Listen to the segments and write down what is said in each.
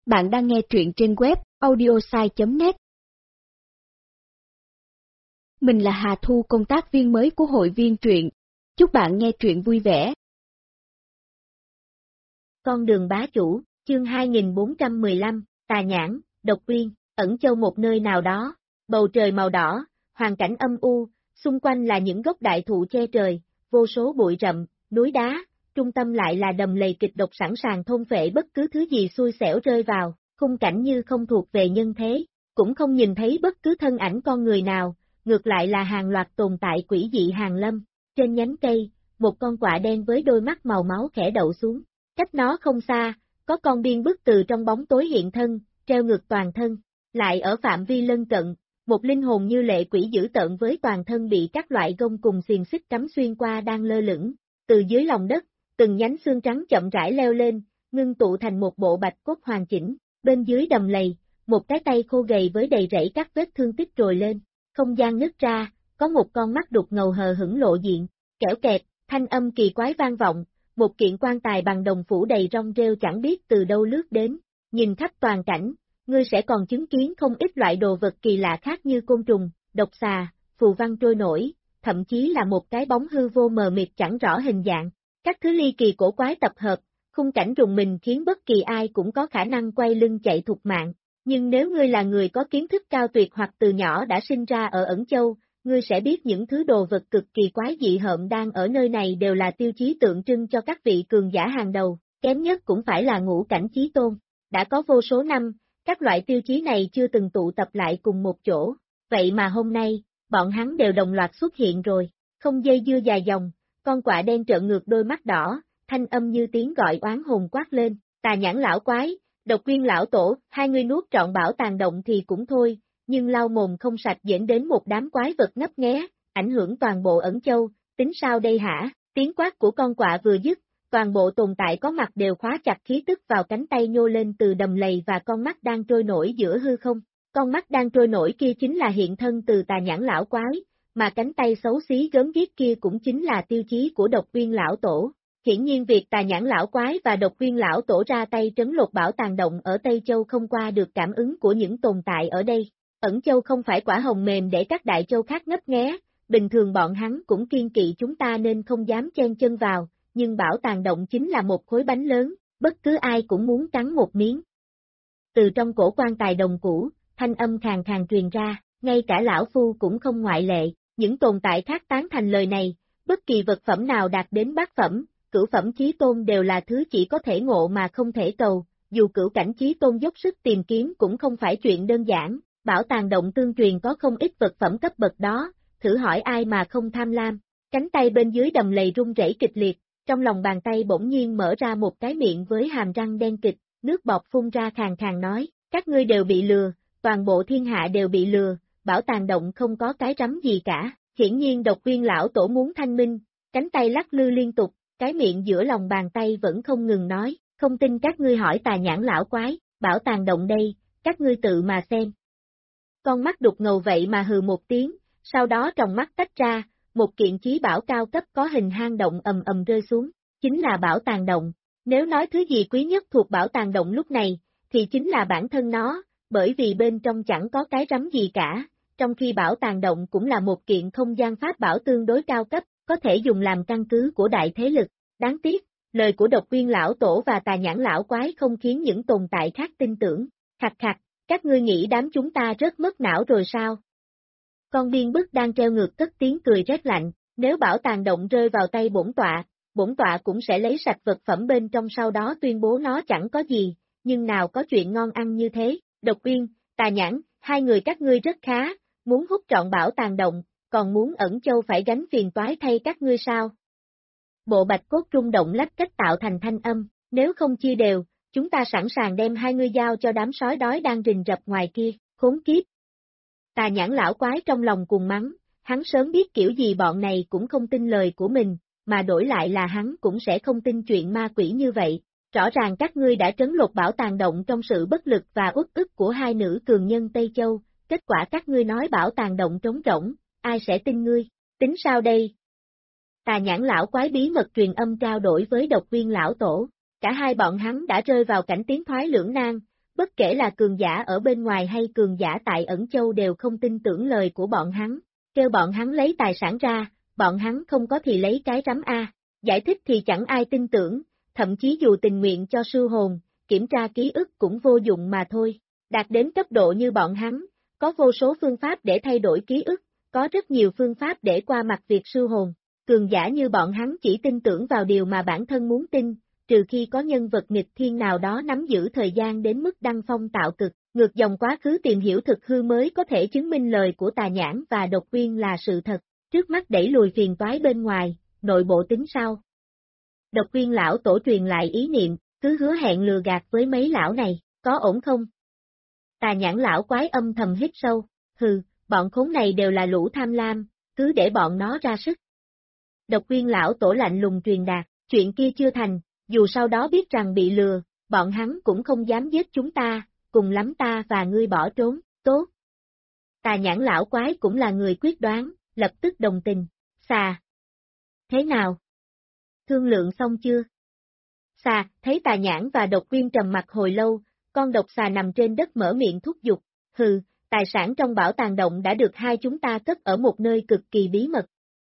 Bạn đang nghe truyện trên web audiosai.net. Mình là Hà Thu, công tác viên mới của hội viên truyện. Chúc bạn nghe truyện vui vẻ. Con đường bá chủ, chương 2415, Tà Nhãn, Độc Uyên, Ẩn Châu. Một nơi nào đó, bầu trời màu đỏ, hoàn cảnh âm u, xung quanh là những gốc đại thụ che trời, vô số bụi rậm, núi đá, trung tâm lại là đầm lầy kịch độc sẵn sàng thôn phệ bất cứ thứ gì xui xẻo rơi vào, khung cảnh như không thuộc về nhân thế, cũng không nhìn thấy bất cứ thân ảnh con người nào, ngược lại là hàng loạt tồn tại quỷ dị hàng lâm. Trên nhánh cây, một con quạ đen với đôi mắt màu máu khẽ đậu xuống. Cách nó không xa, có con biên bức từ trong bóng tối hiện thân, treo ngược toàn thân. Lại ở phạm vi lân cận, một linh hồn như lệ quỷ dữ tợn với toàn thân bị các loại gông cùng xiềng xích cắm xuyên qua đang lơ lửng. Từ dưới lòng đất, từng nhánh xương trắng chậm rãi leo lên, ngưng tụ thành một bộ bạch cốt hoàn chỉnh. Bên dưới đầm lầy, một cái tay khô gầy với đầy rẫy các vết thương tích trồi lên. Không gian nứt ra, có một con mắt đục ngầu hờ hững lộ diện. Kẽo kẹt, thanh âm kỳ quái vang vọng. Một kiện quan tài bằng đồng phủ đầy rong rêu chẳng biết từ đâu lướt đến, nhìn khắp toàn cảnh, ngươi sẽ còn chứng kiến không ít loại đồ vật kỳ lạ khác như côn trùng, độc xà, phù văn trôi nổi, thậm chí là một cái bóng hư vô mờ mịt chẳng rõ hình dạng. Các thứ ly kỳ cổ quái tập hợp, khung cảnh rùng mình khiến bất kỳ ai cũng có khả năng quay lưng chạy thục mạng. Nhưng nếu ngươi là người có kiến thức cao tuyệt hoặc từ nhỏ đã sinh ra ở Ẩn Châu, ngươi sẽ biết những thứ đồ vật cực kỳ quái dị hợm đang ở nơi này đều là tiêu chí tượng trưng cho các vị cường giả hàng đầu, kém nhất cũng phải là ngũ cảnh chí tôn. Đã có vô số năm, các loại tiêu chí này chưa từng tụ tập lại cùng một chỗ, vậy mà hôm nay, bọn hắn đều đồng loạt xuất hiện rồi, không dây dưa dài dòng, con quạ đen trợn ngược đôi mắt đỏ, thanh âm như tiếng gọi oán hồn quát lên, Tà Nhãn lão quái, Độc Uyên lão tổ, hai người nuốt trọn bảo tàng động thì cũng thôi. Nhưng lau mồm không sạch dẫn đến một đám quái vật ngấp nghé, ảnh hưởng toàn bộ Ẩn Châu, tính sao đây hả? Tiếng quát của con quạ vừa dứt, toàn bộ tồn tại có mặt đều khóa chặt khí tức vào cánh tay nhô lên từ đầm lầy và con mắt đang trôi nổi giữa hư không. Con mắt đang trôi nổi kia chính là hiện thân từ Tà Nhãn lão quái, mà cánh tay xấu xí gớm ghiếc kia cũng chính là tiêu chí của Độc Uyên lão tổ. Hiển nhiên việc Tà Nhãn lão quái và Độc Uyên lão tổ ra tay trấn lột bảo tàng động ở Tây Châu không qua được cảm ứng của những tồn tại ở đây. Ẩn Châu không phải quả hồng mềm để các đại châu khác ngấp nghé, bình thường bọn hắn cũng kiên kỵ chúng ta nên không dám chen chân vào, nhưng bảo tàng động chính là một khối bánh lớn, bất cứ ai cũng muốn cắn một miếng. Từ trong cổ quan tài đồng cũ, thanh âm khàn khàn truyền ra, ngay cả lão phu cũng không ngoại lệ, những tồn tại khác tán thành lời này, bất kỳ vật phẩm nào đạt đến bát phẩm, cửu phẩm chí tôn đều là thứ chỉ có thể ngộ mà không thể cầu, dù cửu cảnh chí tôn dốc sức tìm kiếm cũng không phải chuyện đơn giản. Bảo tàng động tương truyền có không ít vật phẩm cấp bậc đó, thử hỏi ai mà không tham lam. Cánh tay bên dưới đầm lầy rung rẩy kịch liệt, trong lòng bàn tay bỗng nhiên mở ra một cái miệng với hàm răng đen kịt, nước bọt phun ra khàn khàn nói, các ngươi đều bị lừa, toàn bộ thiên hạ đều bị lừa, bảo tàng động không có cái rắm gì cả. Hiển nhiên Độc Uyên lão tổ muốn thanh minh, cánh tay lắc lư liên tục, cái miệng giữa lòng bàn tay vẫn không ngừng nói, không tin các ngươi hỏi Tà Nhãn lão quái, bảo tàng động đây, các ngươi tự mà xem. Con mắt đục ngầu vậy mà hừ một tiếng, sau đó tròng mắt tách ra, một kiện chí bảo cao cấp có hình hang động ầm ầm rơi xuống, chính là bảo tàng động. Nếu nói thứ gì quý nhất thuộc bảo tàng động lúc này, thì chính là bản thân nó, bởi vì bên trong chẳng có cái rắm gì cả, trong khi bảo tàng động cũng là một kiện không gian pháp bảo tương đối cao cấp, có thể dùng làm căn cứ của đại thế lực. Đáng tiếc, lời của Độc Uyên lão tổ và Tà Nhãn lão quái không khiến những tồn tại khác tin tưởng. Khặt khặt. Các ngươi nghĩ đám chúng ta rất mất não rồi sao? Con biên bức đang treo ngược cất tiếng cười rét lạnh, nếu bảo tàng động rơi vào tay bổn tọa cũng sẽ lấy sạch vật phẩm bên trong sau đó tuyên bố nó chẳng có gì, nhưng nào có chuyện ngon ăn như thế. Độc Uyên, Tà Nhãn, hai người các ngươi rất khá, muốn hút trọn bảo tàng động, còn muốn Ẩn Châu phải gánh phiền toái thay các ngươi sao? Bộ bạch cốt rung động lách cách tạo thành thanh âm, nếu không chia đều, chúng ta sẵn sàng đem hai ngươi giao cho đám sói đói đang rình rập ngoài kia, khốn kiếp. Tà Nhãn lão quái trong lòng cuồng mắng, hắn sớm biết kiểu gì bọn này cũng không tin lời của mình, mà đổi lại là hắn cũng sẽ không tin chuyện ma quỷ như vậy. Rõ ràng các ngươi đã trấn lột bảo tàng động trong sự bất lực và uất ức của hai nữ cường nhân Tây Châu, kết quả các ngươi nói bảo tàng động trống rỗng, ai sẽ tin ngươi, tính sao đây? Tà Nhãn lão quái bí mật truyền âm trao đổi với Độc Uyên lão tổ. Cả hai bọn hắn đã rơi vào cảnh tiến thoái lưỡng nan, bất kể là cường giả ở bên ngoài hay cường giả tại Ẩn Châu đều không tin tưởng lời của bọn hắn, kêu bọn hắn lấy tài sản ra, bọn hắn không có thì lấy cái rắm A, giải thích thì chẳng ai tin tưởng, thậm chí dù tình nguyện cho sư hồn, kiểm tra ký ức cũng vô dụng mà thôi, đạt đến cấp độ như bọn hắn, có vô số phương pháp để thay đổi ký ức, có rất nhiều phương pháp để qua mặt việc sư hồn, cường giả như bọn hắn chỉ tin tưởng vào điều mà bản thân muốn tin, trừ khi có nhân vật nghịch thiên nào đó nắm giữ thời gian đến mức đăng phong tạo cực, ngược dòng quá khứ tìm hiểu thực hư mới có thể chứng minh lời của Tà Nhãn và Độc Uyên là sự thật, trước mắt đẩy lùi phiền toái bên ngoài, nội bộ tính sau. Độc Uyên lão tổ truyền lại ý niệm, cứ hứa hẹn lừa gạt với mấy lão này, có ổn không? Tà Nhãn lão quái âm thầm hít sâu, hừ, bọn khốn này đều là lũ tham lam, cứ để bọn nó ra sức. Độc Uyên lão tổ lạnh lùng truyền đạt, chuyện kia chưa thành, dù sau đó biết rằng bị lừa, bọn hắn cũng không dám giết chúng ta, cùng lắm ta và ngươi bỏ trốn, tốt. Tà Nhãn lão quái cũng là người quyết đoán, lập tức đồng tình, xà. Thế nào? Thương lượng xong chưa? Xà, thấy Tà Nhãn và Độc Uyên trầm mặt hồi lâu, con độc xà nằm trên đất mở miệng thúc giục, hừ, tài sản trong bảo tàng động đã được hai chúng ta cất ở một nơi cực kỳ bí mật.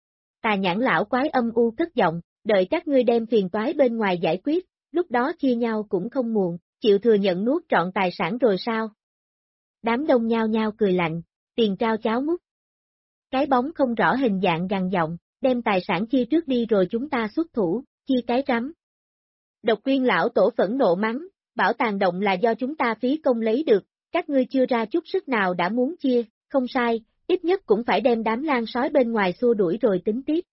Tà Nhãn lão quái âm u cất giọng, đợi các ngươi đem phiền toái bên ngoài giải quyết, lúc đó chia nhau cũng không muộn, chịu thừa nhận nuốt trọn tài sản rồi sao? Đám đông nhao nhao cười lạnh, tiền trao cháo múc. Cái bóng không rõ hình dạng gằn giọng, đem tài sản chia trước đi rồi chúng ta xuất thủ, chia cái rắm. Độc Uyên lão tổ phẫn nộ mắng, bảo tàng động là do chúng ta phí công lấy được, các ngươi chưa ra chút sức nào đã muốn chia, không sai, ít nhất cũng phải đem đám lang sói bên ngoài xua đuổi rồi tính tiếp.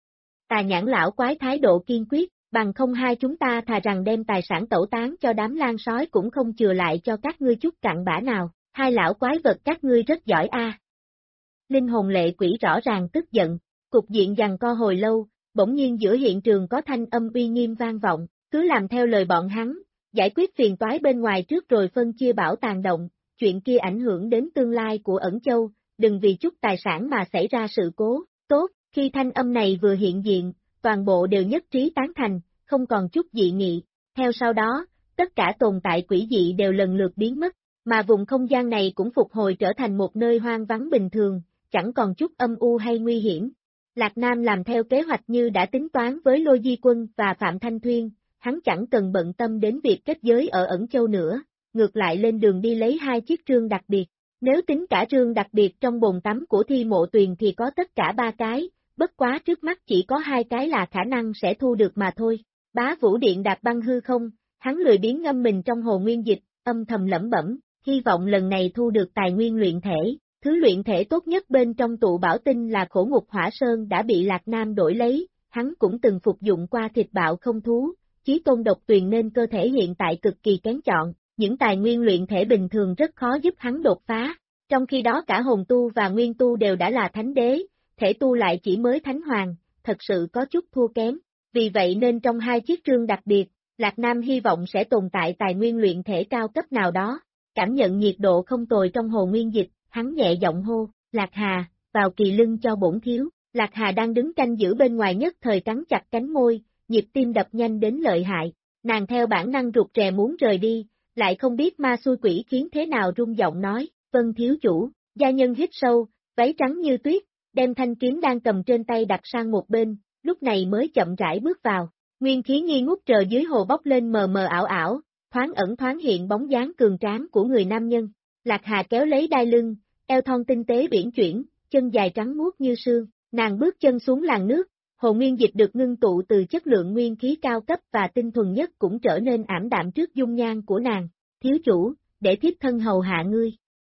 Tà Nhãn lão quái thái độ kiên quyết, bằng không hai chúng ta thà rằng đem tài sản tẩu tán cho đám lang sói cũng không chừa lại cho các ngươi chút cặn bã nào, hai lão quái vật các ngươi rất giỏi a. Linh hồn lệ quỷ rõ ràng tức giận, cục diện giằng co hồi lâu, bỗng nhiên giữa hiện trường có thanh âm uy nghiêm vang vọng, cứ làm theo lời bọn hắn, giải quyết phiền toái bên ngoài trước rồi phân chia bảo tàng động, chuyện kia ảnh hưởng đến tương lai của Ẩn Châu, đừng vì chút tài sản mà xảy ra sự cố, tốt, khi thanh âm này vừa hiện diện, toàn bộ đều nhất trí tán thành, không còn chút dị nghị, theo sau đó, tất cả tồn tại quỷ dị đều lần lượt biến mất, mà vùng không gian này cũng phục hồi trở thành một nơi hoang vắng bình thường, chẳng còn chút âm u hay nguy hiểm. Lạc Nam làm theo kế hoạch như đã tính toán với Lôi Di Quân và Phạm Thanh Thuyên, hắn chẳng cần bận tâm đến việc kết giới ở Ẩn Châu nữa, ngược lại lên đường đi lấy hai chiếc trương đặc biệt. Nếu tính cả trương đặc biệt trong bồn tắm của Thi Mộ Tuyền thì có tất cả 3 cái, bất quá trước mắt chỉ có 2 cái là khả năng sẽ thu được mà thôi. Bá Vũ Điện đạp băng hư không, hắn lười biếng ngâm mình trong hồ nguyên dịch, âm thầm lẩm bẩm, hy vọng lần này thu được tài nguyên luyện thể. Thứ luyện thể tốt nhất bên trong tụ bảo tinh là Khổ Ngục Hỏa Sơn đã bị Lạc Nam đổi lấy, hắn cũng từng phục dụng qua thịt bạo không thú, Chí Tôn độc tuyền nên cơ thể hiện tại cực kỳ kén chọn, những tài nguyên luyện thể bình thường rất khó giúp hắn đột phá, trong khi đó cả hồn tu và nguyên tu đều đã là thánh đế, thể tu lại chỉ mới thánh hoàng, thật sự có chút thua kém, vì vậy nên trong hai chiếc trương đặc biệt, Lạc Nam hy vọng sẽ tồn tại tài nguyên luyện thể cao cấp nào đó, cảm nhận nhiệt độ không tồi trong hồ nguyên dịch. Hắn nhẹ giọng hô, Lạc Hà, vào kỳ lưng cho bổn thiếu, Lạc Hà đang đứng canh giữ bên ngoài nhất thời cắn chặt cánh môi, nhịp tim đập nhanh đến lợi hại, nàng theo bản năng rụt rè muốn rời đi, lại không biết ma xui quỷ khiến thế nào rung giọng nói, vâng thiếu chủ, gia nhân hít sâu, váy trắng như tuyết, đem thanh kiếm đang cầm trên tay đặt sang một bên, lúc này mới chậm rãi bước vào, nguyên khí nghi ngút trời dưới hồ bốc lên mờ mờ ảo ảo, thoáng ẩn thoáng hiện bóng dáng cường tráng của người nam nhân, Lạc Hà kéo lấy đai lưng, eo thon tinh tế biển chuyển, chân dài trắng muốt như sương, nàng bước chân xuống làn nước, hồ nguyên dịch được ngưng tụ từ chất lượng nguyên khí cao cấp và tinh thuần nhất cũng trở nên ảm đạm trước dung nhan của nàng, thiếu chủ, để thiếp thân hầu hạ ngươi.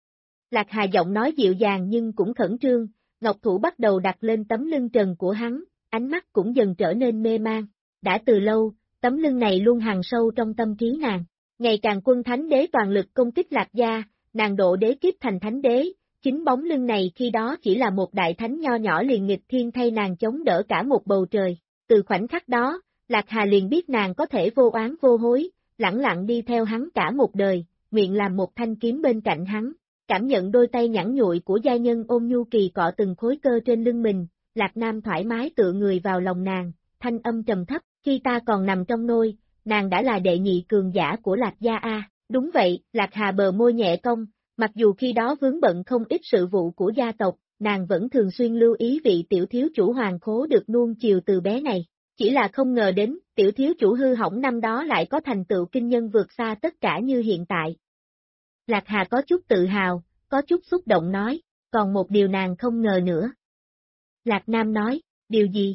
Lạc Hà giọng nói dịu dàng nhưng cũng khẩn trương, ngọc thủ bắt đầu đặt lên tấm lưng trần của hắn, ánh mắt cũng dần trở nên mê man, đã từ lâu, tấm lưng này luôn hằn sâu trong tâm trí nàng, ngày càng quân thánh đế toàn lực công kích Lạc gia, nàng độ đế kiếp thành thánh đế. Chính bóng lưng này khi đó chỉ là một đại thánh nho nhỏ liền nghịch thiên thay nàng chống đỡ cả một bầu trời, từ khoảnh khắc đó, Lạc Hà liền biết nàng có thể vô oán vô hối, lẳng lặng đi theo hắn cả một đời, nguyện làm một thanh kiếm bên cạnh hắn, cảm nhận đôi tay nhẵn nhụi của gia nhân ôm nhu kỳ cọ từng khối cơ trên lưng mình, Lạc Nam thoải mái tựa người vào lòng nàng, thanh âm trầm thấp, khi ta còn nằm trong nôi, nàng đã là đệ nhị cường giả của Lạc gia a, Đúng vậy, Lạc Hà bờ môi nhẹ cong, mặc dù khi đó vướng bận không ít sự vụ của gia tộc, nàng vẫn thường xuyên lưu ý vị tiểu thiếu chủ hoàng khố được nuông chiều từ bé này. Chỉ là không ngờ đến, tiểu thiếu chủ hư hỏng năm đó lại có thành tựu kinh nhân vượt xa tất cả như hiện tại. Lạc Hà có chút tự hào, có chút xúc động nói, còn một điều nàng không ngờ nữa. Lạc Nam nói, điều gì?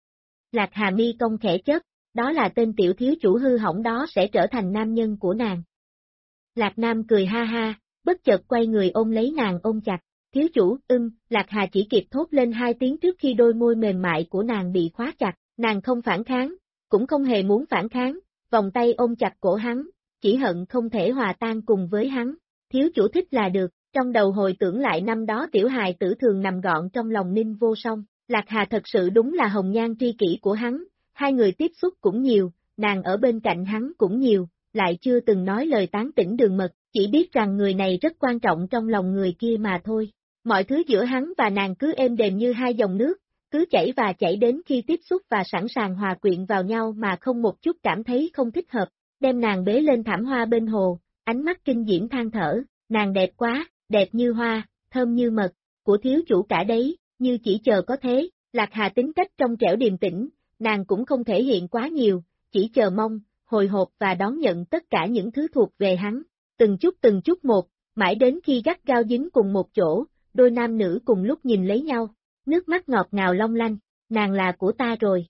Lạc Hà mi cong khẽ chớp, đó là tên tiểu thiếu chủ hư hỏng đó sẽ trở thành nam nhân của nàng. Lạc Nam cười ha ha, bất chợt quay người ôm lấy nàng ôm chặt, thiếu chủ, Lạc Hà chỉ kịp thốt lên hai tiếng trước khi đôi môi mềm mại của nàng bị khóa chặt, nàng không phản kháng, cũng không hề muốn phản kháng, vòng tay ôm chặt cổ hắn, chỉ hận không thể hòa tan cùng với hắn, thiếu chủ thích là được, trong đầu hồi tưởng lại năm đó tiểu hài tử thường nằm gọn trong lòng Ninh Vô Song, Lạc Hà thật sự đúng là hồng nhan tri kỷ của hắn, hai người tiếp xúc cũng nhiều, nàng ở bên cạnh hắn cũng nhiều, lại chưa từng nói lời tán tỉnh đường mật, chỉ biết rằng người này rất quan trọng trong lòng người kia mà thôi. Mọi thứ giữa hắn và nàng cứ êm đềm như hai dòng nước, cứ chảy và chảy đến khi tiếp xúc và sẵn sàng hòa quyện vào nhau mà không một chút cảm thấy không thích hợp, đem nàng bế lên thảm hoa bên hồ, ánh mắt kinh diễm than thở, nàng đẹp quá, đẹp như hoa, thơm như mật, của thiếu chủ cả đấy, như chỉ chờ có thế, Lạc Hà tính cách trong trẻo điềm tĩnh, nàng cũng không thể hiện quá nhiều, chỉ chờ mong, hồi hộp và đón nhận tất cả những thứ thuộc về hắn, từng chút một, mãi đến khi gắt gao dính cùng một chỗ, đôi nam nữ cùng lúc nhìn lấy nhau, nước mắt ngọt ngào long lanh, nàng là của ta rồi.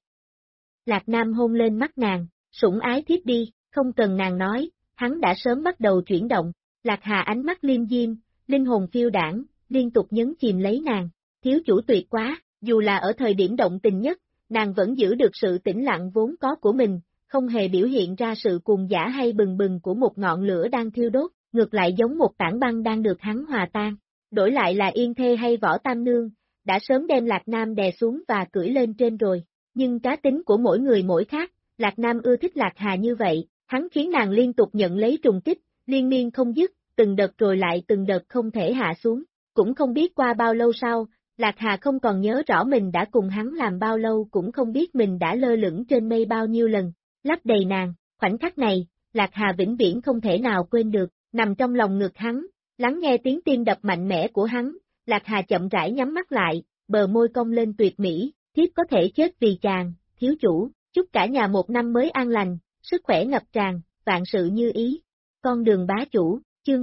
Lạc Nam hôn lên mắt nàng, sủng ái thiếp đi, không cần nàng nói, hắn đã sớm bắt đầu chuyển động, Lạc Hà ánh mắt liêm diêm, linh hồn phiêu đảng, liên tục nhấn chìm lấy nàng, thiếu chủ tuyệt quá, dù là ở thời điểm động tình nhất, nàng vẫn giữ được sự tĩnh lặng vốn có của mình, không hề biểu hiện ra sự cuồng dã hay bừng bừng của một ngọn lửa đang thiêu đốt, ngược lại giống một tảng băng đang được hắn hòa tan. Đổi lại là Yên Thê hay Võ Tam Nương, đã sớm đem Lạc Nam đè xuống và cưỡi lên trên rồi, nhưng cá tính của mỗi người mỗi khác, Lạc Nam ưa thích Lạc Hà như vậy, hắn khiến nàng liên tục nhận lấy trùng kích, liên miên không dứt, từng đợt rồi lại từng đợt không thể hạ xuống, cũng không biết qua bao lâu sau, Lạc Hà không còn nhớ rõ mình đã cùng hắn làm bao lâu cũng không biết mình đã lơ lửng trên mây bao nhiêu lần, lấp đầy nàng, khoảnh khắc này, Lạc Hà vĩnh viễn không thể nào quên được, nằm trong lòng ngực hắn, lắng nghe tiếng tim đập mạnh mẽ của hắn, Lạc Hà chậm rãi nhắm mắt lại, bờ môi cong lên tuyệt mỹ, thiếp có thể chết vì chàng, thiếu chủ, chúc cả nhà một năm mới an lành, sức khỏe ngập tràn, vạn sự như ý. Con đường bá chủ, chương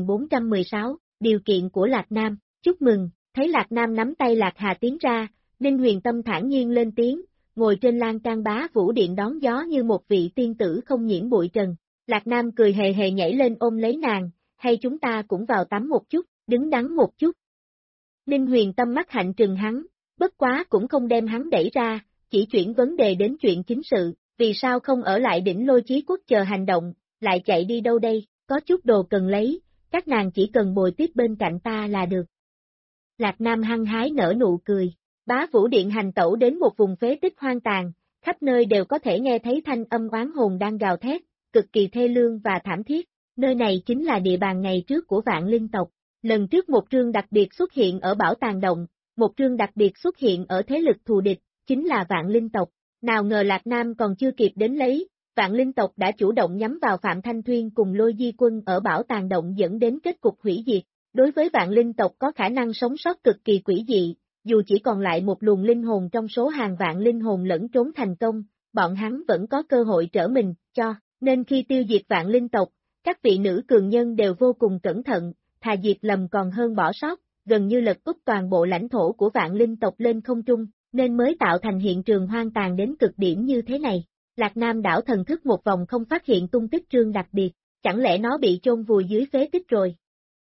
2416, điều kiện của Lạc Nam, chúc mừng, thấy Lạc Nam nắm tay Lạc Hà tiến ra, Ninh Huyền Tâm thản nhiên lên tiếng, ngồi trên lan can bá vũ điện đón gió như một vị tiên tử không nhiễm bụi trần. Lạc Nam cười hề hề nhảy lên ôm lấy nàng, hay chúng ta cũng vào tắm một chút, đứng đắn một chút. Ninh Huyền Tâm mắt hạnh trừng hắn, bất quá cũng không đem hắn đẩy ra, chỉ chuyển vấn đề đến chuyện chính sự, vì sao không ở lại đỉnh Lôi Chí Quốc chờ hành động, lại chạy đi đâu đây, có chút đồ cần lấy, các nàng chỉ cần bồi tiếp bên cạnh ta là được. Lạc Nam hăng hái nở nụ cười, bá vũ điện hành tẩu đến một vùng phế tích hoang tàn, khắp nơi đều có thể nghe thấy thanh âm oán hồn đang gào thét, cực kỳ thê lương và thảm thiết, nơi này chính là địa bàn ngày trước của Vạn Linh tộc. Lần trước một trương đặc biệt xuất hiện ở Bảo Tàng Động, một trương đặc biệt xuất hiện ở thế lực thù địch, chính là Vạn Linh tộc. Nào ngờ Lạc Nam còn chưa kịp đến lấy, Vạn Linh tộc đã chủ động nhắm vào Phạm Thanh Thuyên cùng Lôi Di Quân ở Bảo Tàng Động dẫn đến kết cục hủy diệt. Đối với Vạn Linh tộc có khả năng sống sót cực kỳ quỷ dị, dù chỉ còn lại một luồng linh hồn trong số hàng vạn linh hồn lẫn trốn thành công, bọn hắn vẫn có cơ hội trở mình, nên khi tiêu diệt Vạn Linh tộc, các vị nữ cường nhân đều vô cùng cẩn thận, thà diệt lầm còn hơn bỏ sót, gần như lật úp toàn bộ lãnh thổ của Vạn Linh tộc lên không trung, nên mới tạo thành hiện trường hoang tàn đến cực điểm như thế này. Lạc Nam đảo thần thức một vòng không phát hiện tung tích trương đặc biệt, chẳng lẽ nó bị chôn vùi dưới phế tích rồi?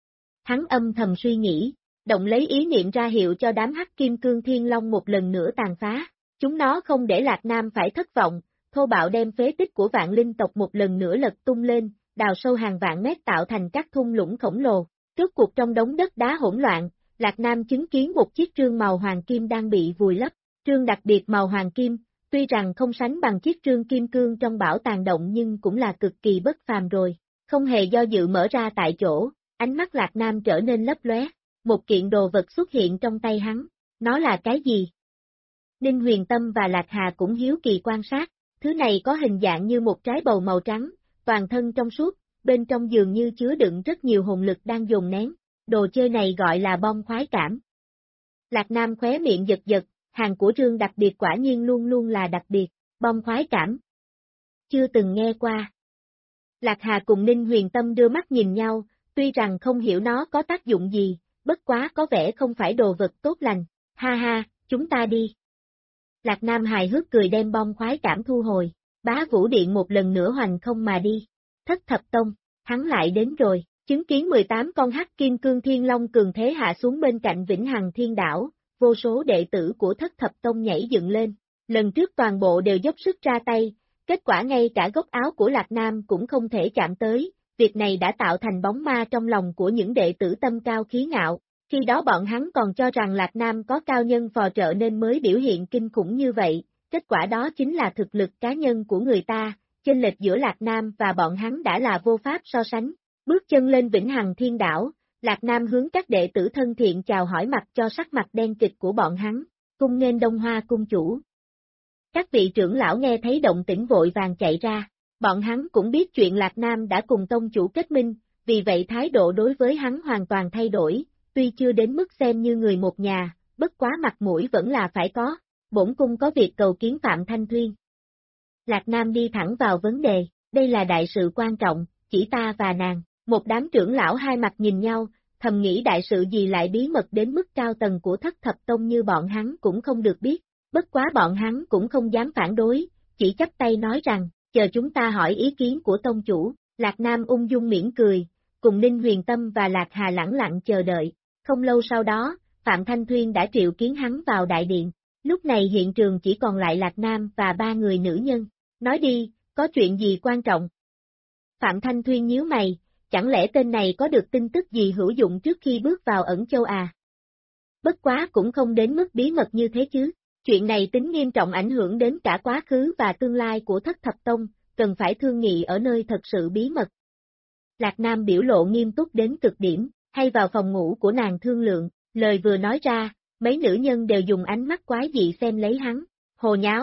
Hắn âm thầm suy nghĩ, động lấy ý niệm ra hiệu cho đám Hắc Kim Cương Thiên Long một lần nữa tàn phá, chúng nó không để Lạc Nam phải thất vọng, thô bạo đem phế tích của Vạn Linh tộc một lần nữa lật tung lên, đào sâu hàng vạn mét tạo thành các thung lũng khổng lồ. Rốt cuộc trong đống đất đá hỗn loạn, Lạc Nam chứng kiến một chiếc trương màu hoàng kim đang bị vùi lấp. Trương đặc biệt màu hoàng kim, tuy rằng không sánh bằng chiếc trương kim cương trong Bảo Tàng Động nhưng cũng là cực kỳ bất phàm rồi. Không hề do dự mở ra tại chỗ, ánh mắt Lạc Nam trở nên lấp lóe. Một kiện đồ vật xuất hiện trong tay hắn. Nó là cái gì? Ninh Huyền Tâm và Lạc Hà cũng hiếu kỳ quan sát. Thứ này có hình dạng như một trái bầu màu trắng, toàn thân trong suốt, bên trong dường như chứa đựng rất nhiều hồn lực đang dồn nén. Đồ chơi này gọi là bom khoái cảm. Lạc Nam khóe miệng giật giật, hàng của Rương đặc biệt quả nhiên luôn luôn là đặc biệt, bom khoái cảm. Chưa từng nghe qua. Lạc Hà cùng Ninh Huyền Tâm đưa mắt nhìn nhau, tuy rằng không hiểu nó có tác dụng gì, bất quá có vẻ không phải đồ vật tốt lành, ha ha, chúng ta đi. Lạc Nam hài hước cười đem bom khoái cảm thu hồi, Bá Vũ Điện một lần nữa hoành không mà đi. Thất Thập Tông, hắn lại đến rồi, chứng kiến 18 con hắc kim cương thiên long cường thế hạ xuống bên cạnh Vĩnh Hằng Thiên Đảo, vô số đệ tử của Thất Thập Tông nhảy dựng lên, lần trước toàn bộ đều dốc sức ra tay, kết quả ngay cả góc áo của Lạc Nam cũng không thể chạm tới, việc này đã tạo thành bóng ma trong lòng của những đệ tử tâm cao khí ngạo, khi đó bọn hắn còn cho rằng Lạc Nam có cao nhân phò trợ nên mới biểu hiện kinh khủng như vậy, kết quả đó chính là thực lực cá nhân của người ta, chênh lệch giữa Lạc Nam và bọn hắn đã là vô pháp so sánh. Bước chân lên Vĩnh Hằng Thiên Đảo, Lạc Nam hướng các đệ tử thân thiện chào hỏi mặt cho sắc mặt đen kịch của bọn hắn, cung nghênh Đông Hoa cung chủ. Các vị trưởng lão nghe thấy động tĩnh vội vàng chạy ra, bọn hắn cũng biết chuyện Lạc Nam đã cùng tông chủ kết minh, vì vậy thái độ đối với hắn hoàn toàn thay đổi, tuy chưa đến mức xem như người một nhà, bất quá mặt mũi vẫn là phải có, bổn cung có việc cầu kiến Phạm Thanh Thuyên. Lạc Nam đi thẳng vào vấn đề, đây là đại sự quan trọng, chỉ ta và nàng, một đám trưởng lão hai mặt nhìn nhau, thầm nghĩ đại sự gì lại bí mật đến mức cao tầng của Thất Thập Tông như bọn hắn cũng không được biết, bất quá bọn hắn cũng không dám phản đối, chỉ chắp tay nói rằng, chờ chúng ta hỏi ý kiến của tông chủ, Lạc Nam ung dung mỉm cười, cùng Ninh Huyền Tâm và Lạc Hà lẳng lặng chờ đợi, không lâu sau đó, Phạm Thanh Thuyên đã triệu kiến hắn vào đại điện, lúc này hiện trường chỉ còn lại Lạc Nam và ba người nữ nhân, nói đi, có chuyện gì quan trọng? Phạm Thanh Thuyên nhíu mày, chẳng lẽ tên này có được tin tức gì hữu dụng trước khi bước vào Ẩn Châu à? Bất quá cũng không đến mức bí mật như thế chứ, chuyện này tính nghiêm trọng ảnh hưởng đến cả quá khứ và tương lai của Thất Thập Tông, cần phải thương nghị ở nơi thật sự bí mật. Lạc Nam biểu lộ nghiêm túc đến cực điểm, hay vào phòng ngủ của nàng thương lượng, lời vừa nói ra, mấy nữ nhân đều dùng ánh mắt quái dị xem lấy hắn, hồ nháo.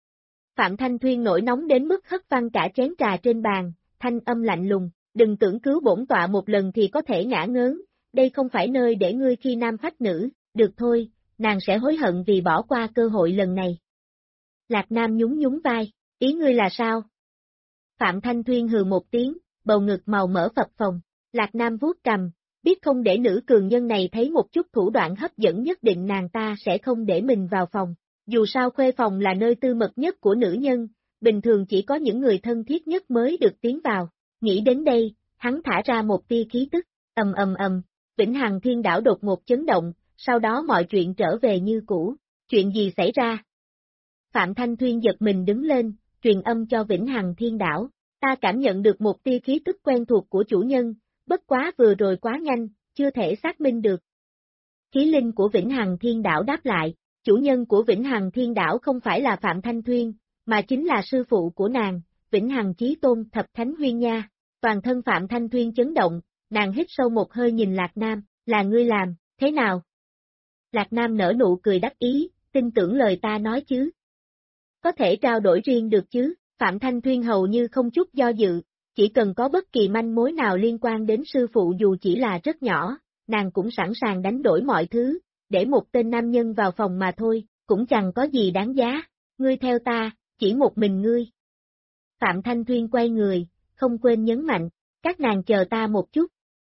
Phạm Thanh Thuyên nổi nóng đến mức hất văng cả chén trà trên bàn, thanh âm lạnh lùng, đừng tưởng cứu bổn tọa một lần thì có thể ngã ngớn, đây không phải nơi để ngươi khi nam phách nữ, được thôi, nàng sẽ hối hận vì bỏ qua cơ hội lần này. Lạc Nam nhún nhún vai, ý ngươi là sao? Phạm Thanh Thuyên hừ một tiếng, bầu ngực màu mỡ phập phồng, Lạc Nam vuốt cầm, biết không để nữ cường nhân này thấy một chút thủ đoạn hấp dẫn nhất định nàng ta sẽ không để mình vào phòng, dù sao khuê phòng là nơi tư mật nhất của nữ nhân, bình thường chỉ có những người thân thiết nhất mới được tiến vào, nghĩ đến đây, hắn thả ra một tia khí tức, ầm, Vĩnh Hằng Thiên Đảo đột ngột chấn động, sau đó mọi chuyện trở về như cũ, chuyện gì xảy ra? Phạm Thanh Thuyên giật mình đứng lên, truyền âm cho Vĩnh Hằng Thiên Đảo, ta cảm nhận được một tia khí tức quen thuộc của chủ nhân, bất quá vừa rồi quá nhanh, chưa thể xác minh được. Khí linh của Vĩnh Hằng Thiên Đảo đáp lại, chủ nhân của Vĩnh Hằng Thiên Đảo không phải là Phạm Thanh Thuyên, mà chính là sư phụ của nàng, Vĩnh Hằng Chí Tôn Thập Thánh Huyên nha. Toàn thân Phạm Thanh Thuyên chấn động, nàng hít sâu một hơi nhìn Lạc Nam, là ngươi làm, thế nào? Lạc Nam nở nụ cười đắc ý, tin tưởng lời ta nói chứ. Có thể trao đổi riêng được chứ, Phạm Thanh Thuyên hầu như không chút do dự, chỉ cần có bất kỳ manh mối nào liên quan đến sư phụ dù chỉ là rất nhỏ, nàng cũng sẵn sàng đánh đổi mọi thứ, để một tên nam nhân vào phòng mà thôi, cũng chẳng có gì đáng giá, ngươi theo ta, chỉ một mình ngươi. Phạm Thanh Thuyên quay người, không quên nhấn mạnh, các nàng chờ ta một chút.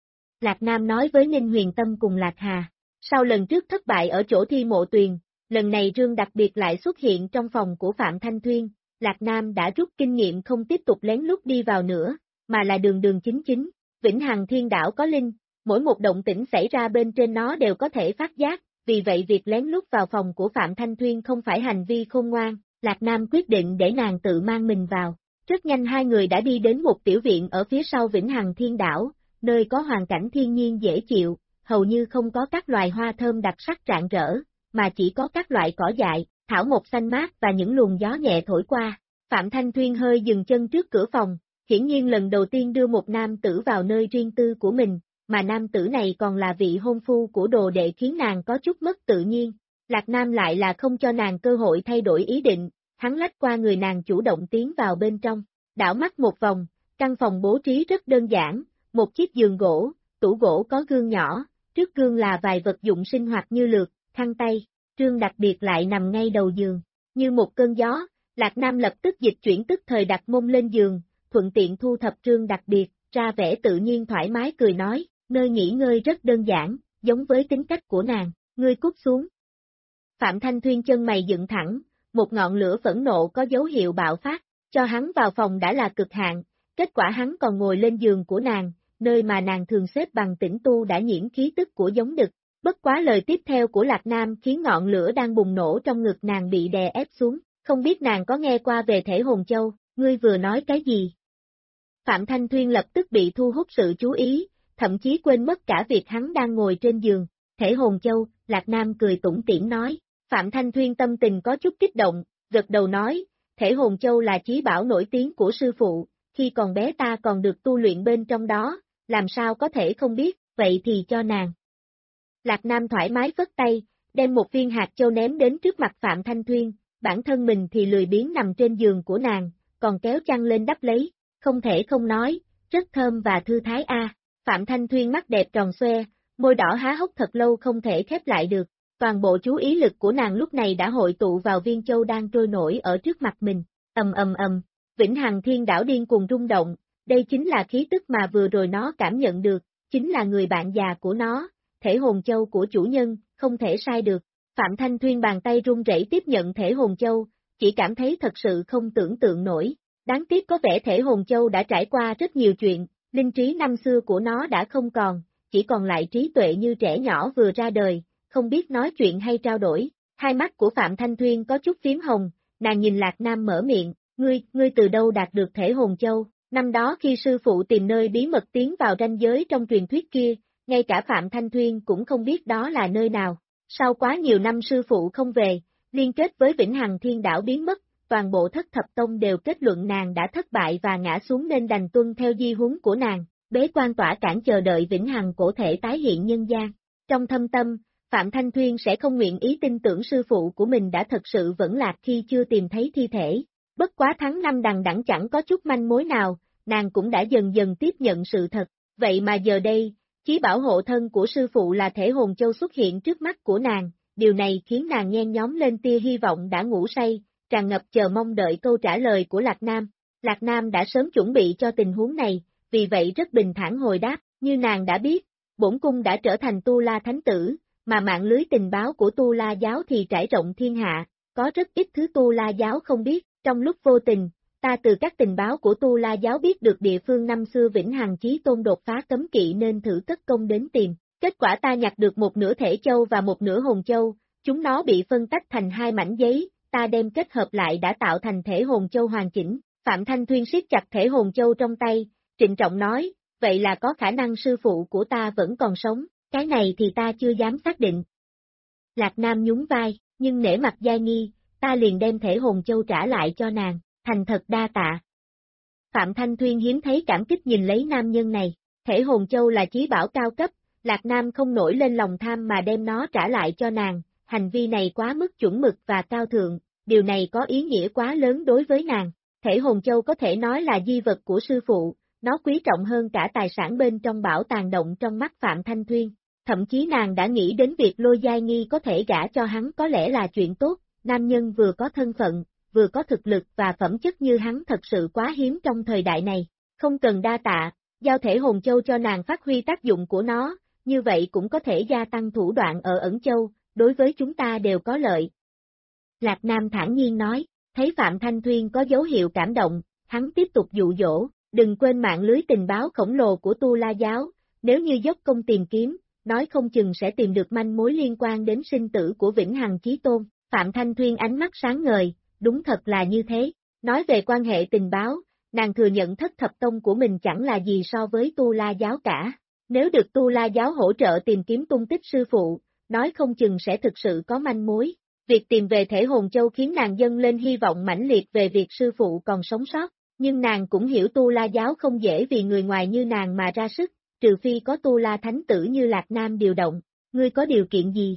Lạc Nam nói với Ninh Huyền Tâm cùng Lạc Hà, sau lần trước thất bại ở chỗ thi mộ tuyền, lần này Rương đặc biệt lại xuất hiện trong phòng của Phạm Thanh Thuyên, Lạc Nam đã rút kinh nghiệm không tiếp tục lén lút đi vào nữa, mà là đường đường chính chính, Vĩnh Hằng Thiên Đảo có linh, mỗi một động tĩnh xảy ra bên trên nó đều có thể phát giác, vì vậy việc lén lút vào phòng của Phạm Thanh Thuyên không phải hành vi khôn ngoan, Lạc Nam quyết định để nàng tự mang mình vào. Rất nhanh hai người đã đi đến một tiểu viện ở phía sau Vĩnh Hằng Thiên Đảo, nơi có hoàn cảnh thiên nhiên dễ chịu, hầu như không có các loài hoa thơm đặc sắc rạng rỡ, mà chỉ có các loại cỏ dại, thảo mộc xanh mát và những luồng gió nhẹ thổi qua. Phạm Thanh Thuyên hơi dừng chân trước cửa phòng, hiển nhiên lần đầu tiên đưa một nam tử vào nơi riêng tư của mình, mà nam tử này còn là vị hôn phu của đồ đệ khiến nàng có chút mất tự nhiên. Lạc Nam lại là không cho nàng cơ hội thay đổi ý định, hắn lách qua người nàng chủ động tiến vào bên trong, đảo mắt một vòng, căn phòng bố trí rất đơn giản, một chiếc giường gỗ, tủ gỗ có gương nhỏ, trước gương là vài vật dụng sinh hoạt như lược, khăn tay, Trương Đặc Biệt lại nằm ngay đầu giường. Như một cơn gió, Lạc Nam lập tức dịch chuyển tức thời đặt mông lên giường, thuận tiện thu thập Trương Đặc Biệt, ra vẻ tự nhiên thoải mái cười nói, nơi nghỉ ngơi rất đơn giản, giống với tính cách của nàng, ngươi cút xuống. Phạm Thanh Thuyên chân mày dựng thẳng, một ngọn lửa phẫn nộ có dấu hiệu bạo phát, cho hắn vào phòng đã là cực hạn, kết quả hắn còn ngồi lên giường của nàng, nơi mà nàng thường xếp bằng tĩnh tu đã nhiễm khí tức của giống đực. Bất quá lời tiếp theo của Lạc Nam khiến ngọn lửa đang bùng nổ trong ngực nàng bị đè ép xuống, không biết nàng có nghe qua về thể hồn châu, ngươi vừa nói cái gì? Phạm Thanh Thuyên lập tức bị thu hút sự chú ý, thậm chí quên mất cả việc hắn đang ngồi trên giường, thể hồn châu, Lạc Nam cười tủm tỉm nói, Phạm Thanh Thuyên tâm tình có chút kích động, gật đầu nói, thể hồn châu là chí bảo nổi tiếng của sư phụ, khi còn bé ta còn được tu luyện bên trong đó, làm sao có thể không biết, vậy thì cho nàng. Lạc Nam thoải mái phất tay, đem một viên hạt châu ném đến trước mặt Phạm Thanh Thuyên, bản thân mình thì lười biếng nằm trên giường của nàng, còn kéo chăn lên đắp lấy, không thể không nói, rất thơm và thư thái a. Phạm Thanh Thuyên mắt đẹp tròn xoe, môi đỏ há hốc thật lâu không thể khép lại được, toàn bộ chú ý lực của nàng lúc này đã hội tụ vào viên châu đang trôi nổi ở trước mặt mình, ầm, Vĩnh Hằng Thiên Đảo điên cuồng rung động, đây chính là khí tức mà vừa rồi nó cảm nhận được, chính là người bạn già của nó. Thể hồn châu của chủ nhân, không thể sai được. Phạm Thanh Thuyên bàn tay run rẩy tiếp nhận thể hồn châu, chỉ cảm thấy thật sự không tưởng tượng nổi. Đáng tiếc có vẻ thể hồn châu đã trải qua rất nhiều chuyện, linh trí năm xưa của nó đã không còn, chỉ còn lại trí tuệ như trẻ nhỏ vừa ra đời, không biết nói chuyện hay trao đổi. Hai mắt của Phạm Thanh Thuyên có chút phím hồng, nàng nhìn Lạc Nam mở miệng, ngươi từ đâu đạt được thể hồn châu? Năm đó khi sư phụ tìm nơi bí mật tiến vào ranh giới trong truyền thuyết kia, ngay cả Phạm Thanh Thuyên cũng không biết đó là nơi nào. Sau quá nhiều năm sư phụ không về, liên kết với Vĩnh Hằng Thiên Đảo biến mất, toàn bộ thất thập tông đều kết luận nàng đã thất bại và ngã xuống nên đành tuân theo di huấn của nàng, bế quan tỏa cản chờ đợi Vĩnh Hằng cổ thể tái hiện nhân gian. Trong thâm tâm, Phạm Thanh Thuyên sẽ không nguyện ý tin tưởng sư phụ của mình đã thật sự vẫn lạc khi chưa tìm thấy thi thể. Bất quá tháng năm đằng đẵng chẳng có chút manh mối nào, nàng cũng đã dần dần tiếp nhận sự thật, vậy mà giờ đây, chí bảo hộ thân của sư phụ là thể hồn châu xuất hiện trước mắt của nàng, điều này khiến nàng nhen nhóm lên tia hy vọng đã ngủ say, tràn ngập chờ mong đợi câu trả lời của Lạc Nam. Lạc Nam đã sớm chuẩn bị cho tình huống này, vì vậy rất bình thản hồi đáp, như nàng đã biết, bổn cung đã trở thành Tu La Thánh Tử, mà mạng lưới tình báo của Tu La Giáo thì trải rộng thiên hạ, có rất ít thứ Tu La Giáo không biết, trong lúc vô tình, ta từ các tình báo của Tu La Giáo biết được địa phương năm xưa Vĩnh Hằng Chí Tôn đột phá cấm kỵ nên thử tất công đến tìm, kết quả ta nhặt được một nửa thể châu và một nửa hồn châu, chúng nó bị phân tách thành hai mảnh giấy, ta đem kết hợp lại đã tạo thành thể hồn châu hoàn chỉnh. Phạm Thanh Thuyên siết chặt thể hồn châu trong tay, trịnh trọng nói, vậy là có khả năng sư phụ của ta vẫn còn sống, cái này thì ta chưa dám xác định. Lạc Nam nhún vai, nhưng nể mặt giai nghi, ta liền đem thể hồn châu trả lại cho nàng, thành thật đa tạ. Phạm Thanh Thuyên hiếm thấy cảm kích nhìn lấy nam nhân này, thể hồn châu là chí bảo cao cấp, Lạc Nam không nổi lên lòng tham mà đem nó trả lại cho nàng, hành vi này quá mức chuẩn mực và cao thượng, điều này có ý nghĩa quá lớn đối với nàng. Thể hồn châu có thể nói là di vật của sư phụ, nó quý trọng hơn cả tài sản bên trong bảo tàng động trong mắt Phạm Thanh Thuyên. Thậm chí nàng đã nghĩ đến việc Lôi Giai Nghi có thể gả cho hắn có lẽ là chuyện tốt, nam nhân vừa có thân phận, vừa có thực lực và phẩm chất như hắn thật sự quá hiếm trong thời đại này. Không cần đa tạ, giao thể hồn châu cho nàng phát huy tác dụng của nó, như vậy cũng có thể gia tăng thủ đoạn ở ẩn châu, đối với chúng ta đều có lợi. Lạc Nam thản nhiên nói, thấy Phạm Thanh Thuyên có dấu hiệu cảm động, hắn tiếp tục dụ dỗ, đừng quên mạng lưới tình báo khổng lồ của Tu La Giáo, nếu như dốc công tìm kiếm, nói không chừng sẽ tìm được manh mối liên quan đến sinh tử của Vĩnh Hằng Chí Tôn. Phạm Thanh Thuyên ánh mắt sáng ngời, đúng thật là như thế. Nói về quan hệ tình báo, nàng thừa nhận thất thập tông của mình chẳng là gì so với Tu La Giáo cả. Nếu được Tu La Giáo hỗ trợ tìm kiếm tung tích sư phụ, nói không chừng sẽ thực sự có manh mối. Việc tìm về thể hồn châu khiến nàng dâng lên hy vọng mãnh liệt về việc sư phụ còn sống sót, nhưng nàng cũng hiểu Tu La Giáo không dễ vì người ngoài như nàng mà ra sức, trừ phi có Tu La Thánh Tử như Lạc Nam điều động. Ngươi có điều kiện gì?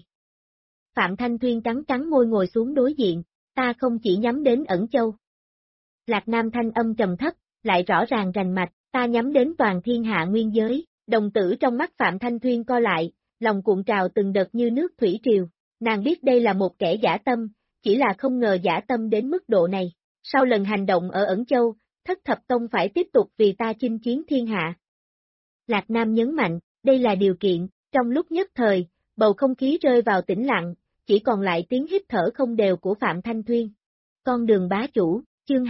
Phạm Thanh Thuyên cắn môi ngồi xuống đối diện, ta không chỉ nhắm đến ẩn châu. Lạc Nam thanh âm trầm thấp, lại rõ ràng rành mạch, ta nhắm đến toàn thiên hạ nguyên giới, đồng tử trong mắt Phạm Thanh Thuyên co lại, lòng cuộn trào từng đợt như nước thủy triều, nàng biết đây là một kẻ dã tâm, chỉ là không ngờ dã tâm đến mức độ này, sau lần hành động ở Ẩn Châu, Thất Thập Tông phải tiếp tục vì ta chinh chiến thiên hạ. Lạc Nam nhấn mạnh, đây là điều kiện, trong lúc nhất thời, bầu không khí rơi vào tĩnh lặng, chỉ còn lại tiếng hít thở không đều của Phạm Thanh Thuyên. Con đường bá chủ, chương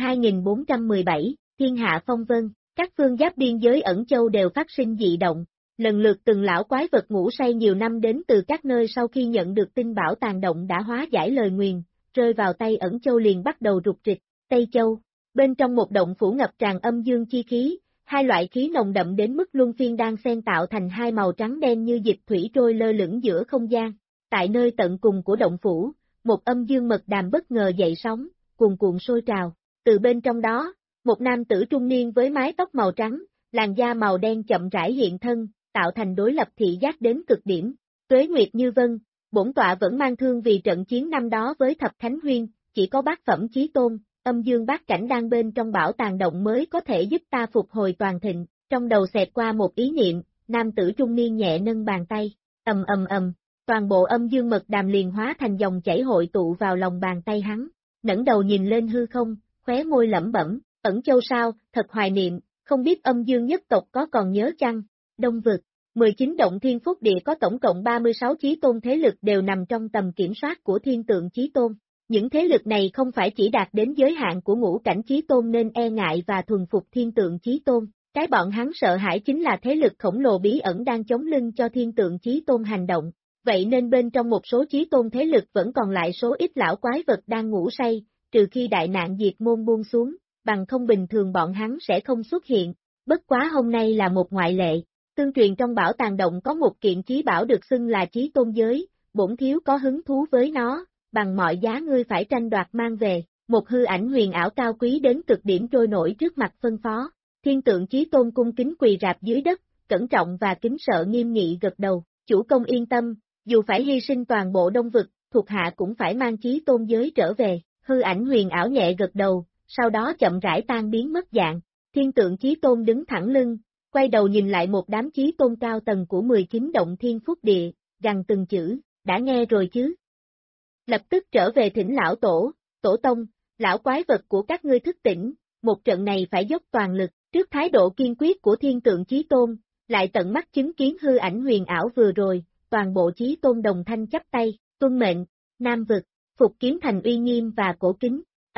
2417, Thiên Hạ Phong Vân, các phương giáp biên giới Ẩn Châu đều phát sinh dị động, lần lượt từng lão quái vật ngủ say nhiều năm đến từ các nơi sau khi nhận được tin bảo tàng động đã hóa giải lời nguyền, rơi vào tay Ẩn Châu liền bắt đầu rục rịch. Tây Châu, bên trong một động phủ ngập tràn âm dương chi khí, hai loại khí nồng đậm đến mức luân phiên đang xen tạo thành hai màu trắng đen như dịch thủy trôi lơ lửng giữa không gian. Tại nơi tận cùng của động phủ, một âm dương mật đàm bất ngờ dậy sóng, cuồn cuộn sôi trào. Từ bên trong đó, một nam tử trung niên với mái tóc màu trắng, làn da màu đen chậm rãi hiện thân, tạo thành đối lập thị giác đến cực điểm. Tuế Nguyệt như vân, bổn tọa vẫn mang thương vì trận chiến năm đó với Thập Khánh Huyên, chỉ có bát phẩm chí tôn, âm dương bát cảnh đang bên trong bảo tàng động mới có thể giúp ta phục hồi toàn thịnh. Trong đầu xẹt qua một ý niệm, nam tử trung niên nhẹ nâng bàn tay, ầm ầm ầm, toàn bộ âm dương mật đàm liền hóa thành dòng chảy hội tụ vào lòng bàn tay hắn, ngẩng đầu nhìn lên hư không, khóe môi lẩm bẩm, Ẩn Châu sao, thật hoài niệm, không biết âm dương nhất tộc có còn nhớ chăng? Đông vực, 19 động thiên phúc địa có tổng cộng 36 chí tôn thế lực đều nằm trong tầm kiểm soát của thiên tượng chí tôn. Những thế lực này không phải chỉ đạt đến giới hạn của ngũ cảnh chí tôn nên e ngại và thuần phục thiên tượng chí tôn, cái bọn hắn sợ hãi chính là thế lực khổng lồ bí ẩn đang chống lưng cho thiên tượng chí tôn hành động. Vậy nên bên trong một số chí tôn thế lực vẫn còn lại số ít lão quái vật đang ngủ say, trừ khi đại nạn diệt môn buông xuống, bằng không bình thường bọn hắn sẽ không xuất hiện. Bất quá hôm nay là một ngoại lệ, tương truyền trong bảo tàng động có một kiện chí bảo được xưng là chí tôn giới, bổn thiếu có hứng thú với nó, bằng mọi giá ngươi phải tranh đoạt mang về. Một hư ảnh huyền ảo cao quý đến cực điểm trôi nổi trước mặt phân phó. Thiên tượng chí tôn cung kính quỳ rạp dưới đất, cẩn trọng và kính sợ nghiêm nghị gật đầu, chủ công yên tâm, dù phải hy sinh toàn bộ Đông vực, thuộc hạ cũng phải mang chí tôn giới trở về. Hư ảnh huyền ảo nhẹ gật đầu, sau đó chậm rãi tan biến mất dạng. Thiên tượng chí tôn đứng thẳng lưng, quay đầu nhìn lại một đám chí tôn cao tầng của 19 động thiên phúc địa, gằn từng chữ, đã nghe rồi chứ. Lập tức trở về thỉnh lão tổ, tổ tông, lão quái vật của các ngươi thức tỉnh, một trận này phải dốc toàn lực. Trước thái độ kiên quyết của thiên tượng chí tôn, lại tận mắt chứng kiến hư ảnh huyền ảo vừa rồi, toàn bộ chí tôn đồng thanh chắp tay, tuân mệnh, Nam vực, phục kiếm thành uy nghiêm và cổ kính,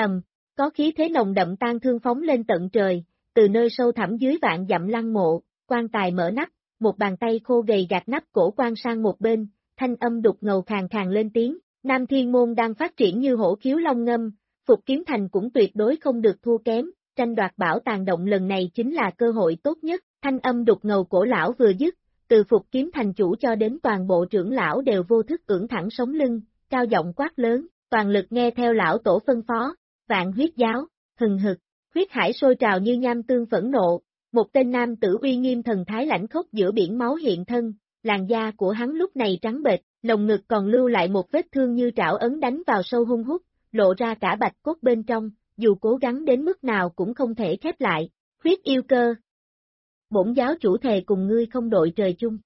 có khí thế nồng đậm tan thương phóng lên tận trời, từ nơi sâu thẳm dưới vạn dặm lăng mộ, quan tài mở nắp, một bàn tay khô gầy gạt nắp cổ quan sang một bên, thanh âm đục ngầu khàn khàn lên tiếng, Nam Thiên Môn đang phát triển như hổ khiếu long ngâm, phục kiếm thành cũng tuyệt đối không được thua kém. Tranh đoạt bảo tàng động lần này chính là cơ hội tốt nhất, thanh âm đục ngầu cổ lão vừa dứt, từ phục kiếm thành chủ cho đến toàn bộ trưởng lão đều vô thức ưỡn thẳng sống lưng, cao giọng quát lớn, toàn lực nghe theo lão tổ phân phó, vạn huyết giáo, hừng hực, huyết hải sôi trào như nham tương phẫn nộ, một tên nam tử uy nghiêm thần thái lãnh khốc giữa biển máu hiện thân, làn da của hắn lúc này trắng bệch, lồng ngực còn lưu lại một vết thương như trảo ấn đánh vào sâu hung hút, lộ ra cả bạch cốt bên trong. Dù cố gắng đến mức nào cũng không thể khép lại, huyết yêu cơ. Bổn giáo chủ thề cùng ngươi không đội trời chung.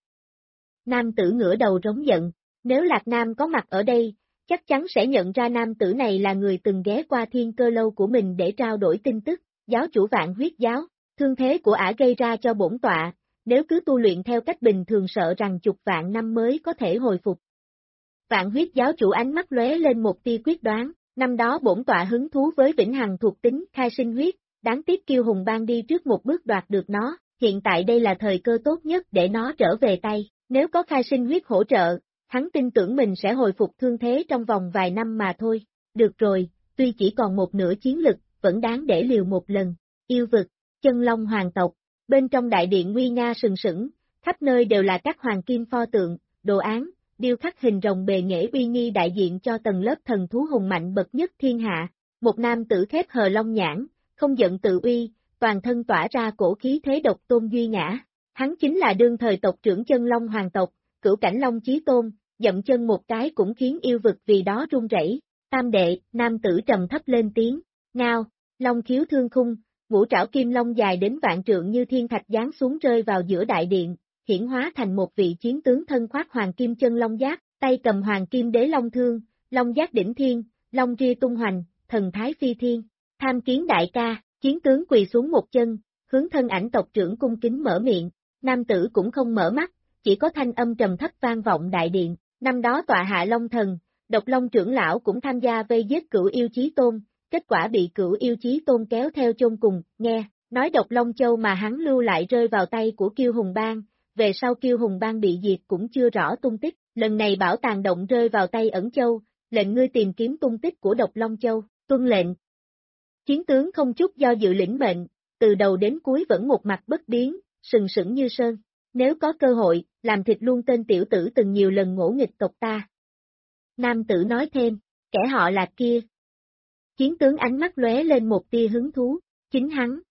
Nam tử ngửa đầu rống giận, nếu Lạc Nam có mặt ở đây, chắc chắn sẽ nhận ra nam tử này là người từng ghé qua thiên cơ lâu của mình để trao đổi tin tức, giáo chủ vạn huyết giáo, thương thế của ả gây ra cho bổn tọa, nếu cứ tu luyện theo cách bình thường sợ rằng chục vạn năm mới có thể hồi phục. Vạn huyết giáo chủ ánh mắt lóe lên một tia quyết đoán. Năm đó bổn tọa hứng thú với vĩnh hằng thuộc tính khai sinh huyết, đáng tiếc Kiêu Hùng Bang đi trước một bước đoạt được nó, hiện tại đây là thời cơ tốt nhất để nó trở về tay, nếu có khai sinh huyết hỗ trợ, hắn tin tưởng mình sẽ hồi phục thương thế trong vòng vài năm mà thôi. Được rồi, tuy chỉ còn một nửa chiến lực, vẫn đáng để liều một lần. Yêu vực, chân long hoàng tộc, bên trong đại điện nguy nga sừng sững, khắp nơi đều là các hoàng kim pho tượng, đồ án, điêu khắc hình rồng bề nghệ uy nghi đại diện cho tầng lớp thần thú hùng mạnh bậc nhất thiên hạ. Một nam tử khép hờ long nhãn, không giận tự uy, toàn thân tỏa ra cổ khí thế độc tôn duy ngã. Hắn chính là đương thời tộc trưởng chân long hoàng tộc, Cửu Cảnh Long Chí Tôn, dậm chân một cái cũng khiến yêu vực vì đó run rẩy. Tam đệ, nam tử trầm thấp lên tiếng, ngao, long khiếu thương khung, ngũ trảo kim long dài đến vạn trượng như thiên thạch giáng xuống rơi vào giữa đại điện, hiển hóa thành một vị chiến tướng thân khoác hoàng kim chân long giáp, tay cầm hoàng kim đế long thương, long giác đỉnh thiên, long ria tung hoành, thần thái phi thiên. Tham kiến đại ca, chiến tướng quỳ xuống một chân, hướng thân ảnh tộc trưởng cung kính mở miệng, nam tử cũng không mở mắt, chỉ có thanh âm trầm thấp vang vọng đại điện. Năm đó tọa hạ Long Thần, Độc Long trưởng lão cũng tham gia vây giết Cửu Yêu Chí Tôn, kết quả bị Cửu Yêu Chí Tôn kéo theo chôn cùng, nghe, nói Độc Long Châu mà hắn lưu lại rơi vào tay của Kiêu Hùng Bang, về sau Kiêu Hùng Bang bị diệt cũng chưa rõ tung tích, lần này bảo tàng động rơi vào tay Ẩn Châu, lệnh ngươi tìm kiếm tung tích của Độc Long Châu, tuân lệnh. Chiến tướng không chút do dự lĩnh mệnh, từ đầu đến cuối vẫn một mặt bất biến, sừng sững như sơn. Nếu có cơ hội, làm thịt luôn tên tiểu tử từng nhiều lần ngỗ nghịch tộc ta. Nam tử nói thêm, kẻ họ là kia. Chiến tướng ánh mắt lóe lên một tia hứng thú, chính hắn.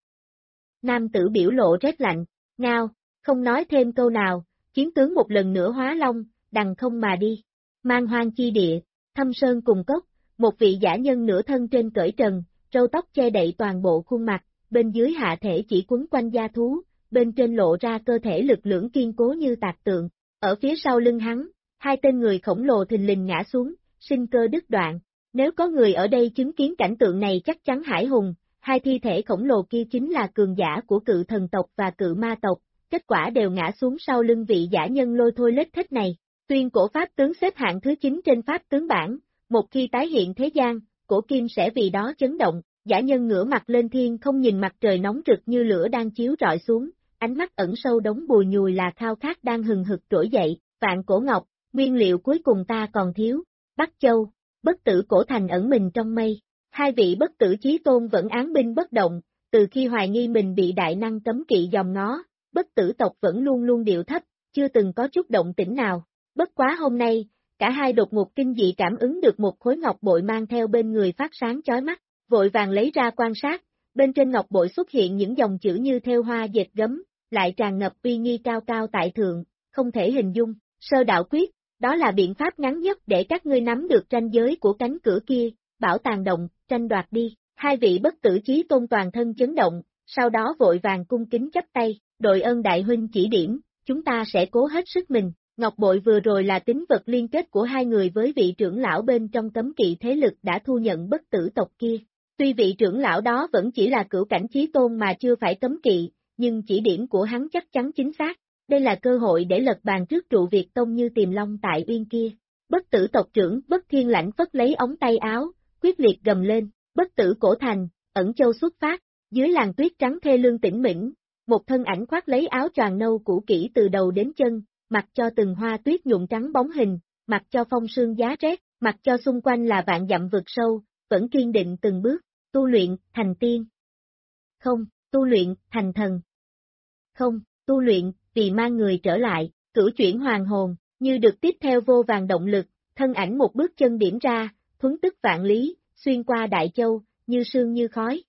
Nam tử biểu lộ rét lạnh, ngao, không nói thêm câu nào, chiến tướng một lần nữa hóa long, đằng không mà đi. Mang hoang chi địa, thâm sơn cùng cốc, một vị giả nhân nửa thân trên cởi trần, râu tóc che đậy toàn bộ khuôn mặt, bên dưới hạ thể chỉ quấn quanh da thú, bên trên lộ ra cơ thể lực lưỡng kiên cố như tạc tượng. Ở phía sau lưng hắn, hai tên người khổng lồ thình lình ngã xuống, sinh cơ đứt đoạn. Nếu có người ở đây chứng kiến cảnh tượng này chắc chắn hải hùng, hai thi thể khổng lồ kia chính là cường giả của cự thần tộc và cự ma tộc, kết quả đều ngã xuống sau lưng vị giả nhân lôi thôi lết thích này. Tuyên cổ pháp tướng xếp hạng thứ 9 trên pháp tướng bảng, một khi tái hiện thế gian, cổ kim sẽ vì đó chấn động. Giả nhân ngửa mặt lên thiên không nhìn mặt trời nóng rực như lửa đang chiếu rọi xuống, ánh mắt ẩn sâu đống bùi nhùi là khao khát đang hừng hực trỗi dậy, vạn cổ ngọc, nguyên liệu cuối cùng ta còn thiếu. Bắc Châu, bất tử cổ thành ẩn mình trong mây, hai vị bất tử chí tôn vẫn án binh bất động, từ khi hoài nghi mình bị đại năng cấm kỵ dòm ngó, bất tử tộc vẫn luôn luôn điệu thấp, chưa từng có chút động tĩnh nào. Bất quá hôm nay, cả hai đột ngột kinh dị cảm ứng được một khối ngọc bội mang theo bên người phát sáng chói mắt, vội vàng lấy ra quan sát, bên trên ngọc bội xuất hiện những dòng chữ như thêu hoa dệt gấm, lại tràn ngập uy nghi cao cao tại thượng, không thể hình dung. Sơ đạo quyết, đó là biện pháp ngắn nhất để các ngươi nắm được ranh giới của cánh cửa kia, bảo tàng động, tranh đoạt đi. Hai vị bất tử chí tôn toàn thân chấn động, sau đó vội vàng cung kính chắp tay, đội ơn đại huynh chỉ điểm, chúng ta sẽ cố hết sức mình. Ngọc bội vừa rồi là tín vật liên kết của hai người với vị trưởng lão bên trong cấm kỵ thế lực đã thu nhận bất tử tộc kia. Tuy vị trưởng lão đó vẫn chỉ là cửu cảnh chí tôn mà chưa phải cấm kỵ, nhưng chỉ điểm của hắn chắc chắn chính xác. Đây là cơ hội để lật bàn trước trụ Việt Tông như Tiềm Long tại Uyên kia. Bất tử tộc trưởng Bất Thiên Lãnh phất lấy ống tay áo, quyết liệt gầm lên, bất tử cổ thành, Ẩn Châu xuất phát, dưới làn tuyết trắng thê lương tĩnh mĩnh, một thân ảnh khoác lấy áo choàng nâu cũ kỹ từ đầu đến chân, mặc cho từng hoa tuyết nhuộm trắng bóng hình, mặc cho phong sương giá rét, mặc cho xung quanh là vạn dặm vực sâu, vẫn kiên định từng bước, tu luyện, thành tiên. Không, tu luyện, thành thần. Không, tu luyện, vì mang người trở lại, cửu chuyển hoàng hồn, như được tiếp theo vô vàng động lực, thân ảnh một bước chân điểm ra, thuấn tức vạn lý, xuyên qua Đại Châu, như sương như khói.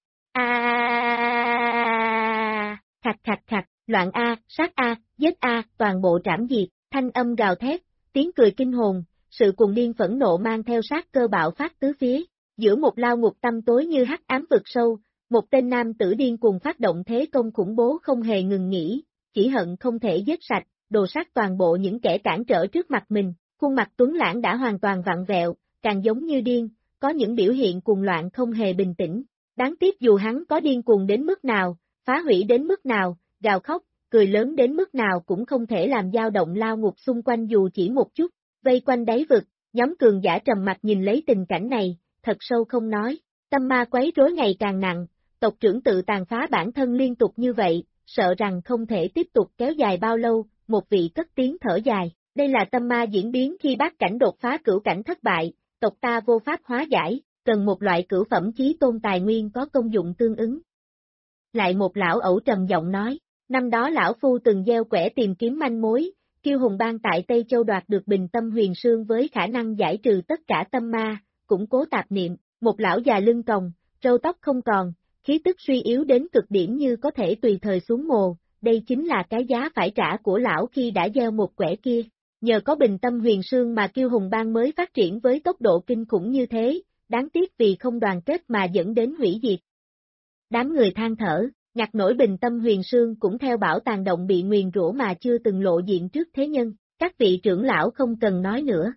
Khặt khặt khặt, loạn sát giết toàn bộ trảm diệt, thanh âm gào thét, tiếng cười kinh hồn, sự cuồng điên phẫn nộ mang theo sát cơ bạo phát tứ phía, giữa một lao ngục tăm tối như hắc ám vực sâu, một tên nam tử điên cuồng phát động thế công khủng bố không hề ngừng nghỉ, chỉ hận không thể giết sạch, đồ sát toàn bộ những kẻ cản trở trước mặt mình, khuôn mặt tuấn lãng đã hoàn toàn vặn vẹo, càng giống như điên, có những biểu hiện cuồng loạn không hề bình tĩnh. Đáng tiếc dù hắn có điên cuồng đến mức nào, phá hủy đến mức nào, gào khóc, cười lớn đến mức nào cũng không thể làm dao động lao ngục xung quanh dù chỉ một chút. Vây quanh đáy vực, nhóm cường giả trầm mặt nhìn lấy tình cảnh này, thật sâu không nói, tâm ma quấy rối ngày càng nặng, tộc trưởng tự tàn phá bản thân liên tục như vậy, sợ rằng không thể tiếp tục kéo dài bao lâu, một vị cất tiếng thở dài, đây là tâm ma diễn biến khi bát cảnh đột phá cửu cảnh thất bại, tộc ta vô pháp hóa giải, cần một loại cửu phẩm chí tôn tài nguyên có công dụng tương ứng. Lại một lão ẩu trầm giọng nói, năm đó lão phu từng gieo quẻ tìm kiếm manh mối, Kiêu Hùng Bang tại Tây Châu đoạt được bình tâm huyền sương với khả năng giải trừ tất cả tâm ma, củng cố tạp niệm, một lão già lưng còng, râu tóc không còn, khí tức suy yếu đến cực điểm như có thể tùy thời xuống mồ, đây chính là cái giá phải trả của lão khi đã gieo một quẻ kia. Nhờ có bình tâm huyền sương mà Kiêu Hùng Bang mới phát triển với tốc độ kinh khủng như thế, đáng tiếc vì không đoàn kết mà dẫn đến hủy diệt. Đám người than thở, ngặt nổi bình tâm huyền sương cũng theo bảo tàng động bị nguyền rủa mà chưa từng lộ diện trước thế nhân, các vị trưởng lão không cần nói nữa.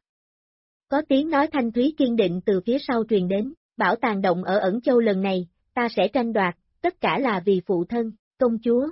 Có tiếng nói thanh thúy kiên định từ phía sau truyền đến, bảo tàng động ở Ẩn Châu lần này, ta sẽ tranh đoạt, tất cả là vì phụ thân, công chúa.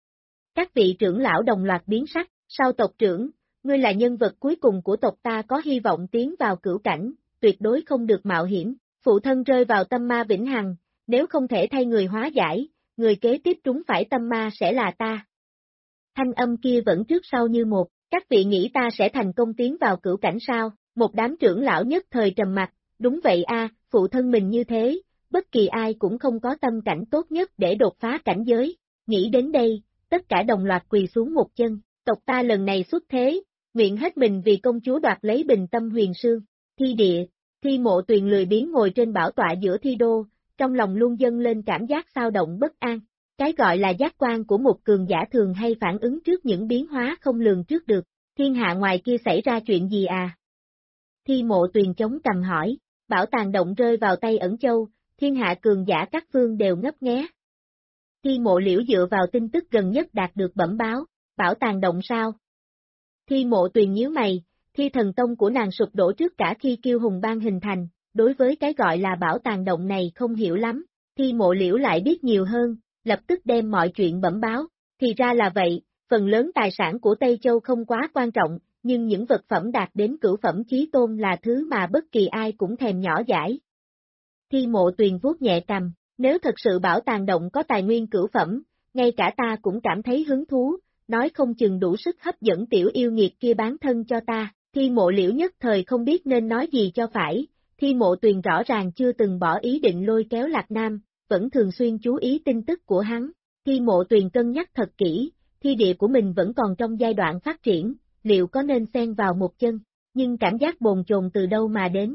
Các vị trưởng lão đồng loạt biến sắc, sau tộc trưởng, ngươi là nhân vật cuối cùng của tộc ta có hy vọng tiến vào cửu cảnh, tuyệt đối không được mạo hiểm, phụ thân rơi vào tâm ma vĩnh hằng, nếu không thể thay người hóa giải, người kế tiếp trúng phải tâm ma sẽ là ta. Thanh âm kia vẫn trước sau như một, các vị nghĩ ta sẽ thành công tiến vào cửu cảnh sao, một đám trưởng lão nhất thời trầm mặt, đúng vậy a, phụ thân mình như thế, bất kỳ ai cũng không có tâm cảnh tốt nhất để đột phá cảnh giới, nghĩ đến đây, tất cả đồng loạt quỳ xuống một chân, tộc ta lần này xuất thế, nguyện hết mình vì công chúa đoạt lấy bình tâm huyền sương, thi địa, Thi Mộ Tuyền lười biếng ngồi trên bảo tọa giữa thi đô, trong lòng luôn dâng lên cảm giác xao động bất an. Cái gọi là giác quan của một cường giả thường hay phản ứng trước những biến hóa không lường trước được. Thiên hạ ngoài kia xảy ra chuyện gì à? Thi Mộ Tuyền chống cằm hỏi, bảo tàng động rơi vào tay Ẩn Châu, thiên hạ cường giả các phương đều ngấp nghé. Thi Mộ Liễu dựa vào tin tức gần nhất đạt được bẩm báo, bảo tàng động sao? Thi Mộ Tuyền nhíu mày, Thi Thần Tông của nàng sụp đổ trước cả khi Kiêu Hùng Bang hình thành, đối với cái gọi là bảo tàng động này không hiểu lắm. Thi Mộ Liễu lại biết nhiều hơn, lập tức đem mọi chuyện bẩm báo, thì ra là vậy, phần lớn tài sản của Tây Châu không quá quan trọng, nhưng những vật phẩm đạt đến cửu phẩm chí tôn là thứ mà bất kỳ ai cũng thèm nhỏ dãi. Thi Mộ Tuyền vuốt nhẹ cằm, nếu thật sự bảo tàng động có tài nguyên cửu phẩm, ngay cả ta cũng cảm thấy hứng thú, nói không chừng đủ sức hấp dẫn tiểu yêu nghiệt kia bán thân cho ta. Thi Mộ Liễu nhất thời không biết nên nói gì cho phải, Thi Mộ Tuyền rõ ràng chưa từng bỏ ý định lôi kéo Lạc Nam, vẫn thường xuyên chú ý tin tức của hắn. Thi Mộ Tuyền cân nhắc thật kỹ, thi địa của mình vẫn còn trong giai đoạn phát triển, liệu có nên xen vào một chân, nhưng cảm giác bồn chồn từ đâu mà đến.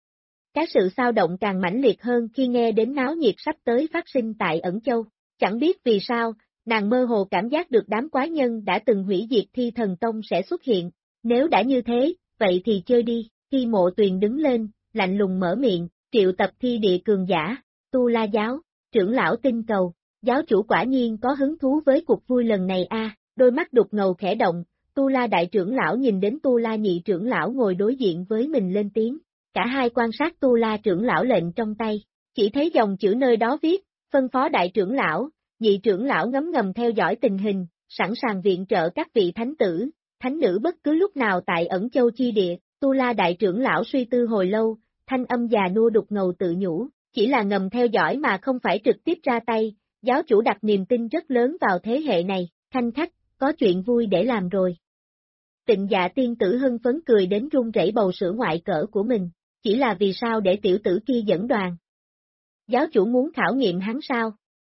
Cái sự xao động càng mãnh liệt hơn khi nghe đến náo nhiệt sắp tới phát sinh tại Ẩn Châu, chẳng biết vì sao, nàng mơ hồ cảm giác được đám quái nhân đã từng hủy diệt Thi Thần Tông sẽ xuất hiện, nếu đã như thế, vậy thì chơi đi. Thi Mộ Tuyền đứng lên, lạnh lùng mở miệng, triệu tập thi địa cường giả, Tu La giáo, trưởng lão tinh cầu, giáo chủ quả nhiên có hứng thú với cuộc vui lần này a. Đôi mắt đục ngầu khẽ động, Tu La đại trưởng lão nhìn đến Tu La nhị trưởng lão ngồi đối diện với mình lên tiếng, cả hai quan sát Tu La trưởng lão lệnh trong tay, chỉ thấy dòng chữ nơi đó viết, phân phó đại trưởng lão, nhị trưởng lão ngấm ngầm theo dõi tình hình, sẵn sàng viện trợ các vị thánh tử, thánh nữ bất cứ lúc nào tại Ẩn Châu chi địa. Tu La đại trưởng lão suy tư hồi lâu, thanh âm già nua đục ngầu tự nhủ, chỉ là ngầm theo dõi mà không phải trực tiếp ra tay, giáo chủ đặt niềm tin rất lớn vào thế hệ này, Thanh khách, có chuyện vui để làm rồi. Tịnh Dạ tiên tử hưng phấn cười đến run rẩy bầu sữa ngoại cỡ của mình, chỉ là vì sao để tiểu tử kia dẫn đoàn? Giáo chủ muốn khảo nghiệm hắn sao?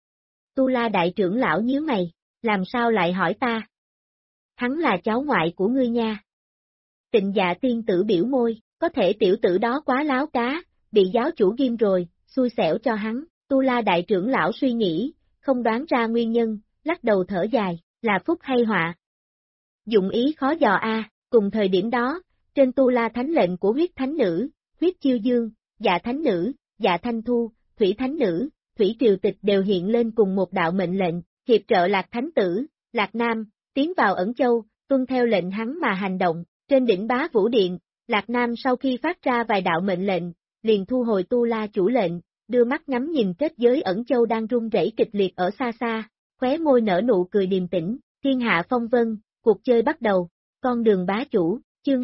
Tu La đại trưởng lão nhíu mày, làm sao lại hỏi ta? Hắn là cháu ngoại của ngươi nha. Tịnh Dạ tiên tử biểu môi, có thể tiểu tử đó quá láo cá, bị giáo chủ ghim rồi, xui xẻo cho hắn. Tu La đại trưởng lão suy nghĩ, không đoán ra nguyên nhân, lắc đầu thở dài, là phúc hay họa. Dụng ý khó dò a. Cùng thời điểm đó, trên Tu La thánh lệnh của huyết thánh nữ, huyết chiêu dương, dạ thánh nữ, dạ thanh thu, thủy thánh nữ, thủy triều tịch đều hiện lên cùng một đạo mệnh lệnh, hiệp trợ Lạc thánh tử, Lạc Nam, tiến vào Ẩn Châu, tuân theo lệnh hắn mà hành động. Trên đỉnh Bá Vũ Điện, Lạc Nam sau khi phát ra vài đạo mệnh lệnh, liền thu hồi Tu La chủ lệnh, đưa mắt ngắm nhìn kết giới Ẩn Châu đang rung rẩy kịch liệt ở xa xa, khóe môi nở nụ cười điềm tĩnh, thiên hạ phong vân, cuộc chơi bắt đầu, con đường bá chủ, chương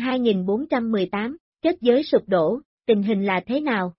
2418, kết giới sụp đổ, tình hình là thế nào?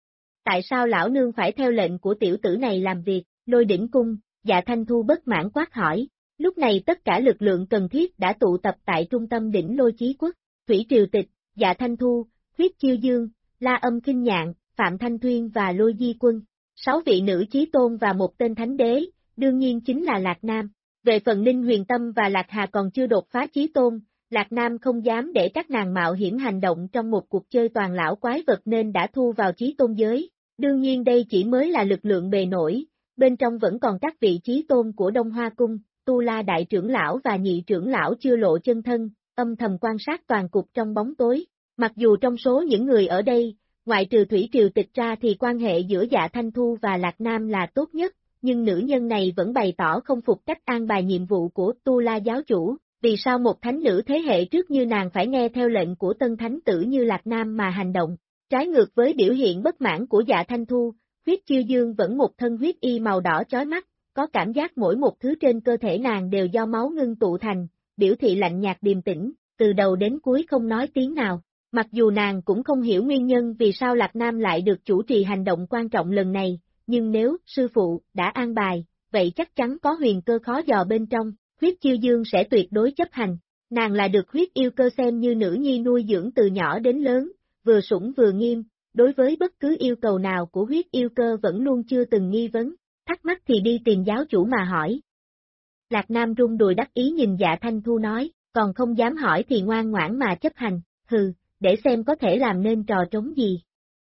Tại sao lão nương phải theo lệnh của tiểu tử này làm việc, Lôi Đỉnh Cung, Dạ Thanh Thu bất mãn quát hỏi. Lúc này tất cả lực lượng cần thiết đã tụ tập tại trung tâm đỉnh Lôi Chí Quốc, Thủy Triều Tịch, Dạ Thanh Thu, Huyết Chiêu Dương, La Âm Kinh Nhạn, Phạm Thanh Thuyên và Lôi Di Quân, 6 vị nữ chí tôn và một tên thánh đế, đương nhiên chính là Lạc Nam. Về phần Ninh Huyền Tâm và Lạc Hà còn chưa đột phá chí tôn, Lạc Nam không dám để các nàng mạo hiểm hành động trong một cuộc chơi toàn lão quái vật nên đã thu vào chí tôn giới. Đương nhiên đây chỉ mới là lực lượng bề nổi, bên trong vẫn còn các vị chí tôn của Đông Hoa Cung. Tu La đại trưởng lão và nhị trưởng lão chưa lộ chân thân, âm thầm quan sát toàn cục trong bóng tối. Mặc dù trong số những người ở đây, ngoại trừ Thủy Triều Tịch ra thì quan hệ giữa Dạ Thanh Thu và Lạc Nam là tốt nhất, nhưng nữ nhân này vẫn bày tỏ không phục cách an bài nhiệm vụ của Tu La giáo chủ, vì sao một thánh nữ thế hệ trước như nàng phải nghe theo lệnh của tân thánh tử như Lạc Nam mà hành động. Trái ngược với biểu hiện bất mãn của Dạ Thanh Thu, huyết chiêu dương vẫn một thân huyết y màu đỏ chói mắt, có cảm giác mỗi một thứ trên cơ thể nàng đều do máu ngưng tụ thành, biểu thị lạnh nhạt điềm tĩnh, từ đầu đến cuối không nói tiếng nào. Mặc dù nàng cũng không hiểu nguyên nhân vì sao Lạc Nam lại được chủ trì hành động quan trọng lần này, nhưng nếu sư phụ đã an bài, vậy chắc chắn có huyền cơ khó dò bên trong, huyết chiêu dương sẽ tuyệt đối chấp hành. Nàng là được huyết yêu cơ xem như nữ nhi nuôi dưỡng từ nhỏ đến lớn, vừa sủng vừa nghiêm, đối với bất cứ yêu cầu nào của huyết yêu cơ vẫn luôn chưa từng nghi vấn, thắc mắc thì đi tìm giáo chủ mà hỏi. Lạc Nam rung đùi đắc ý nhìn Dạ Thanh Thu nói, còn không dám hỏi thì ngoan ngoãn mà chấp hành, hừ, để xem có thể làm nên trò trống gì.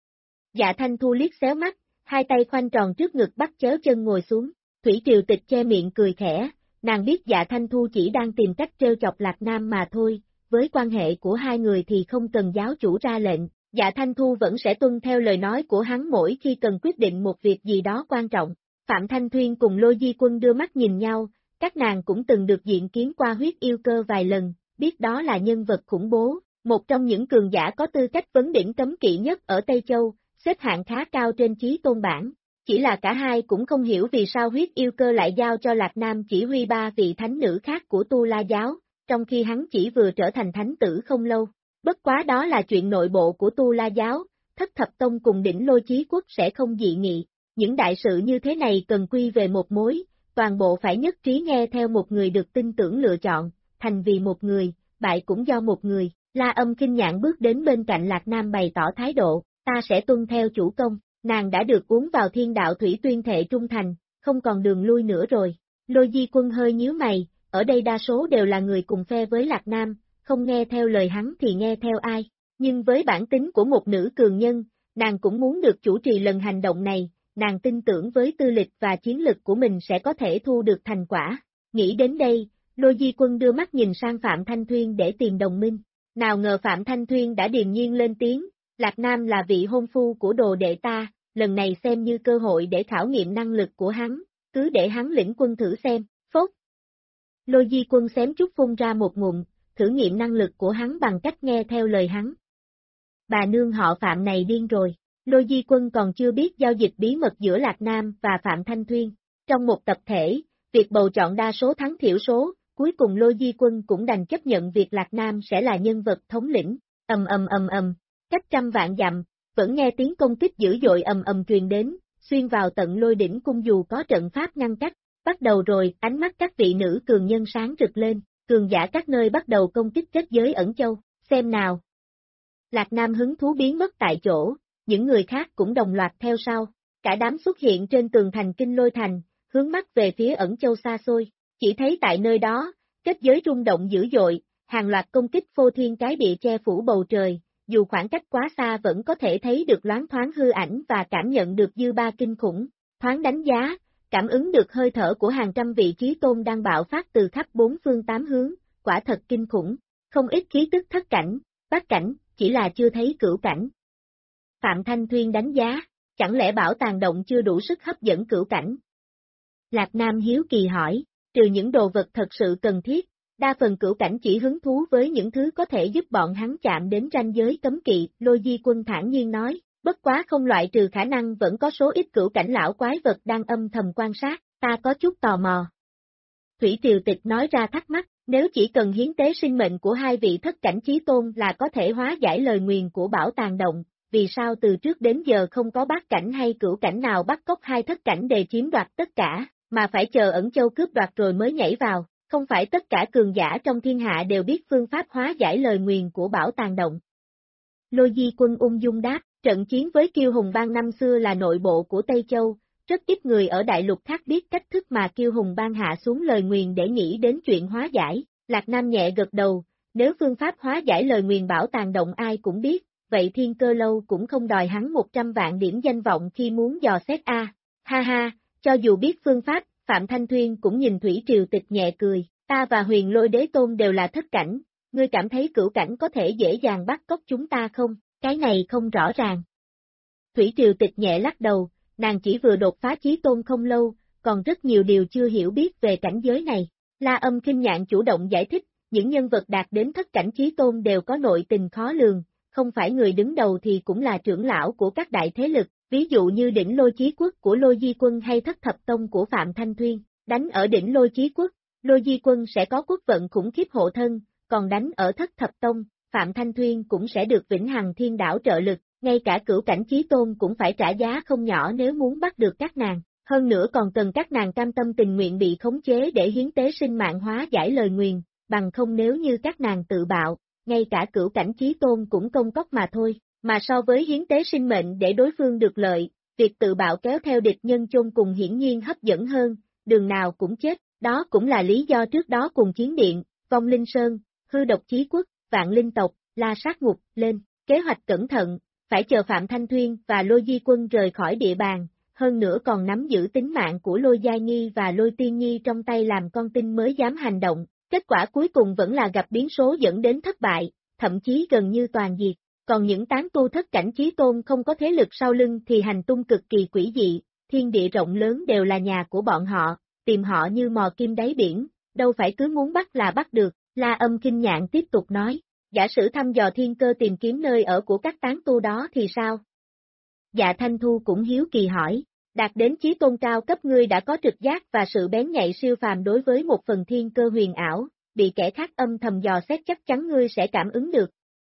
Dạ Thanh Thu liếc xéo mắt, hai tay khoanh tròn trước ngực bắt chéo chân ngồi xuống, Thủy Triều Tịch che miệng cười khẽ, nàng biết Dạ Thanh Thu chỉ đang tìm cách trêu chọc Lạc Nam mà thôi, với quan hệ của hai người thì không cần giáo chủ ra lệnh, Dạ Thanh Thu vẫn sẽ tuân theo lời nói của hắn mỗi khi cần quyết định một việc gì đó quan trọng. Phạm Thanh Thuyên cùng Lôi Di Quân đưa mắt nhìn nhau, các nàng cũng từng được diện kiến qua huyết yêu cơ vài lần, biết đó là nhân vật khủng bố, một trong những cường giả có tư cách vấn đỉnh cấm kỵ nhất ở Tây Châu, xếp hạng khá cao trên chí tôn bảng. Chỉ là cả hai cũng không hiểu vì sao huyết yêu cơ lại giao cho Lạc Nam chỉ huy ba vị thánh nữ khác của Tu La giáo, trong khi hắn chỉ vừa trở thành thánh tử không lâu. Bất quá đó là chuyện nội bộ của Tu La giáo, Thất Thập Tông cùng đỉnh Lôi Chí Quốc sẽ không dị nghị. Những đại sự như thế này cần quy về một mối, toàn bộ phải nhất trí nghe theo một người được tin tưởng lựa chọn, thành vì một người, bại cũng do một người. La Âm Kinh Nhạn bước đến bên cạnh Lạc Nam bày tỏ thái độ, ta sẽ tuân theo chủ công, nàng đã được uống vào thiên đạo thủy tuyên thệ trung thành, không còn đường lui nữa rồi. Lôi Di Quân hơi nhíu mày, ở đây đa số đều là người cùng phe với Lạc Nam, không nghe theo lời hắn thì nghe theo ai, nhưng với bản tính của một nữ cường nhân, nàng cũng muốn được chủ trì lần hành động này, nàng tin tưởng với tư lịch và chiến lực của mình sẽ có thể thu được thành quả. Nghĩ đến đây, Lôi Di Quân đưa mắt nhìn sang Phạm Thanh Thuyên để tìm đồng minh. Nào ngờ Phạm Thanh Thuyên đã điềm nhiên lên tiếng, Lạc Nam là vị hôn phu của đồ đệ ta, lần này xem như cơ hội để khảo nghiệm năng lực của hắn, cứ để hắn lĩnh quân thử xem, phốt. Lôi Di Quân xém chút phun ra một ngụm, thử nghiệm năng lực của hắn bằng cách nghe theo lời hắn. Bà nương họ Phạm này điên rồi, Lôi Di Quân còn chưa biết giao dịch bí mật giữa Lạc Nam và Phạm Thanh Thuyên. Trong một tập thể, việc bầu chọn đa số thắng thiểu số, cuối cùng Lôi Di Quân cũng đành chấp nhận việc Lạc Nam sẽ là nhân vật thống lĩnh. Cách trăm vạn dặm, vẫn nghe tiếng công kích dữ dội truyền đến, xuyên vào tận Lôi đỉnh cung dù có trận pháp ngăn cách. Bắt đầu rồi, ánh mắt các vị nữ cường nhân sáng rực lên, cường giả các nơi bắt đầu công kích kết giới ẩn châu, xem nào. Lạc Nam hứng thú biến mất tại chỗ, những người khác cũng đồng loạt theo sau, cả đám xuất hiện trên tường thành Kinh Lôi Thành, hướng mắt về phía ẩn châu xa xôi, chỉ thấy tại nơi đó, kết giới rung động dữ dội, hàng loạt công kích phô thiên cái địa che phủ bầu trời, dù khoảng cách quá xa vẫn có thể thấy được loáng thoáng hư ảnh và cảm nhận được dư ba kinh khủng, thoáng đánh giá, cảm ứng được hơi thở của hàng trăm vị chí tôn đang bạo phát từ khắp bốn phương tám hướng, quả thật kinh khủng, không ít khí tức thất cảnh, bát cảnh, chỉ là chưa thấy cửu cảnh. Phạm Thanh Thuyên đánh giá, chẳng lẽ bảo tàng động chưa đủ sức hấp dẫn cửu cảnh? Lạc Nam hiếu kỳ hỏi, trừ những đồ vật thật sự cần thiết, đa phần cửu cảnh chỉ hứng thú với những thứ có thể giúp bọn hắn chạm đến ranh giới cấm kỵ, Lôi Di Quân thản nhiên nói, bất quá không loại trừ khả năng vẫn có số ít cửu cảnh lão quái vật đang âm thầm quan sát, ta có chút tò mò. Thủy Triều Tịch nói ra thắc mắc, nếu chỉ cần hiến tế sinh mệnh của hai vị thất cảnh chí tôn là có thể hóa giải lời nguyền của bảo tàng động, vì sao từ trước đến giờ không có bát cảnh hay cửu cảnh nào bắt cóc hai thất cảnh để chiếm đoạt tất cả, mà phải chờ ẩn châu cướp đoạt rồi mới nhảy vào, không phải tất cả cường giả trong thiên hạ đều biết phương pháp hóa giải lời nguyền của bảo tàng động. Lôi Di Quân ung dung đáp, trận chiến với Kiêu Hùng Bang năm xưa là nội bộ của Tây Châu, rất ít người ở đại lục khác biết cách thức mà Kiêu Hùng Bang hạ xuống lời nguyền để nghĩ đến chuyện hóa giải. Lạc Nam nhẹ gật đầu, nếu phương pháp hóa giải lời nguyền bảo tàng động ai cũng biết, vậy Thiên Cơ Lâu cũng không đòi hắn 100 vạn điểm danh vọng khi muốn dò xét a. Ha ha, cho dù biết phương pháp, Phạm Thanh Thuyên cũng nhìn Thủy Triều Tịch nhẹ cười, ta và Huyền Lôi Đế Tôn đều là thất cảnh, ngươi cảm thấy cửu cảnh có thể dễ dàng bắt cóc chúng ta không? Cái này không rõ ràng. Thủy Triều Tịch nhẹ lắc đầu, nàng chỉ vừa đột phá chí tôn không lâu, còn rất nhiều điều chưa hiểu biết về cảnh giới này. La Âm Kinh Nhạn chủ động giải thích, những nhân vật đạt đến thất cảnh chí tôn đều có nội tình khó lường, không phải người đứng đầu thì cũng là trưởng lão của các đại thế lực, ví dụ như đỉnh Lôi Chí Quốc của Lôi Di Quân hay Thất Thập Tông của Phạm Thanh Thuyên. Đánh ở đỉnh Lôi Chí Quốc, Lôi Di Quân sẽ có quốc vận khủng khiếp hộ thân, còn đánh ở Thất Thập Tông, Phạm Thanh Thuyên cũng sẽ được Vĩnh Hằng Thiên Đảo trợ lực, ngay cả cửu cảnh chí tôn cũng phải trả giá không nhỏ nếu muốn bắt được các nàng. Hơn nữa còn cần các nàng cam tâm tình nguyện bị khống chế để hiến tế sinh mạng hóa giải lời nguyền, bằng không nếu như các nàng tự bạo, ngay cả cửu cảnh chí tôn cũng công cốc mà thôi, mà so với hiến tế sinh mệnh để đối phương được lợi, việc tự bạo kéo theo địch nhân chôn cùng hiển nhiên hấp dẫn hơn, đường nào cũng chết, đó cũng là lý do trước đó cùng Chiến Điện, Vong Linh Sơn, Hư Độc Chí Quốc, Vạn Linh Tộc, La Sát Ngục, lên, kế hoạch cẩn thận, phải chờ Phạm Thanh Thuyên và Lôi Di Quân rời khỏi địa bàn. Hơn nữa còn nắm giữ tính mạng của Lôi Giai Nhi và Lôi Tiên Nhi trong tay làm con tin mới dám hành động, kết quả cuối cùng vẫn là gặp biến số dẫn đến thất bại, thậm chí gần như toàn diệt, còn những tán tu thất cảnh chí tôn không có thế lực sau lưng thì hành tung cực kỳ quỷ dị, thiên địa rộng lớn đều là nhà của bọn họ, tìm họ như mò kim đáy biển, đâu phải cứ muốn bắt là bắt được, La Âm Kinh Nhạn tiếp tục nói, giả sử thăm dò thiên cơ tìm kiếm nơi ở của các tán tu đó thì sao? Dạ Thanh Thu cũng hiếu kỳ hỏi. Đạt đến chí tôn cao cấp ngươi đã có trực giác và sự bén nhạy siêu phàm đối với một phần thiên cơ huyền ảo, bị kẻ khác âm thầm dò xét chắc chắn ngươi sẽ cảm ứng được.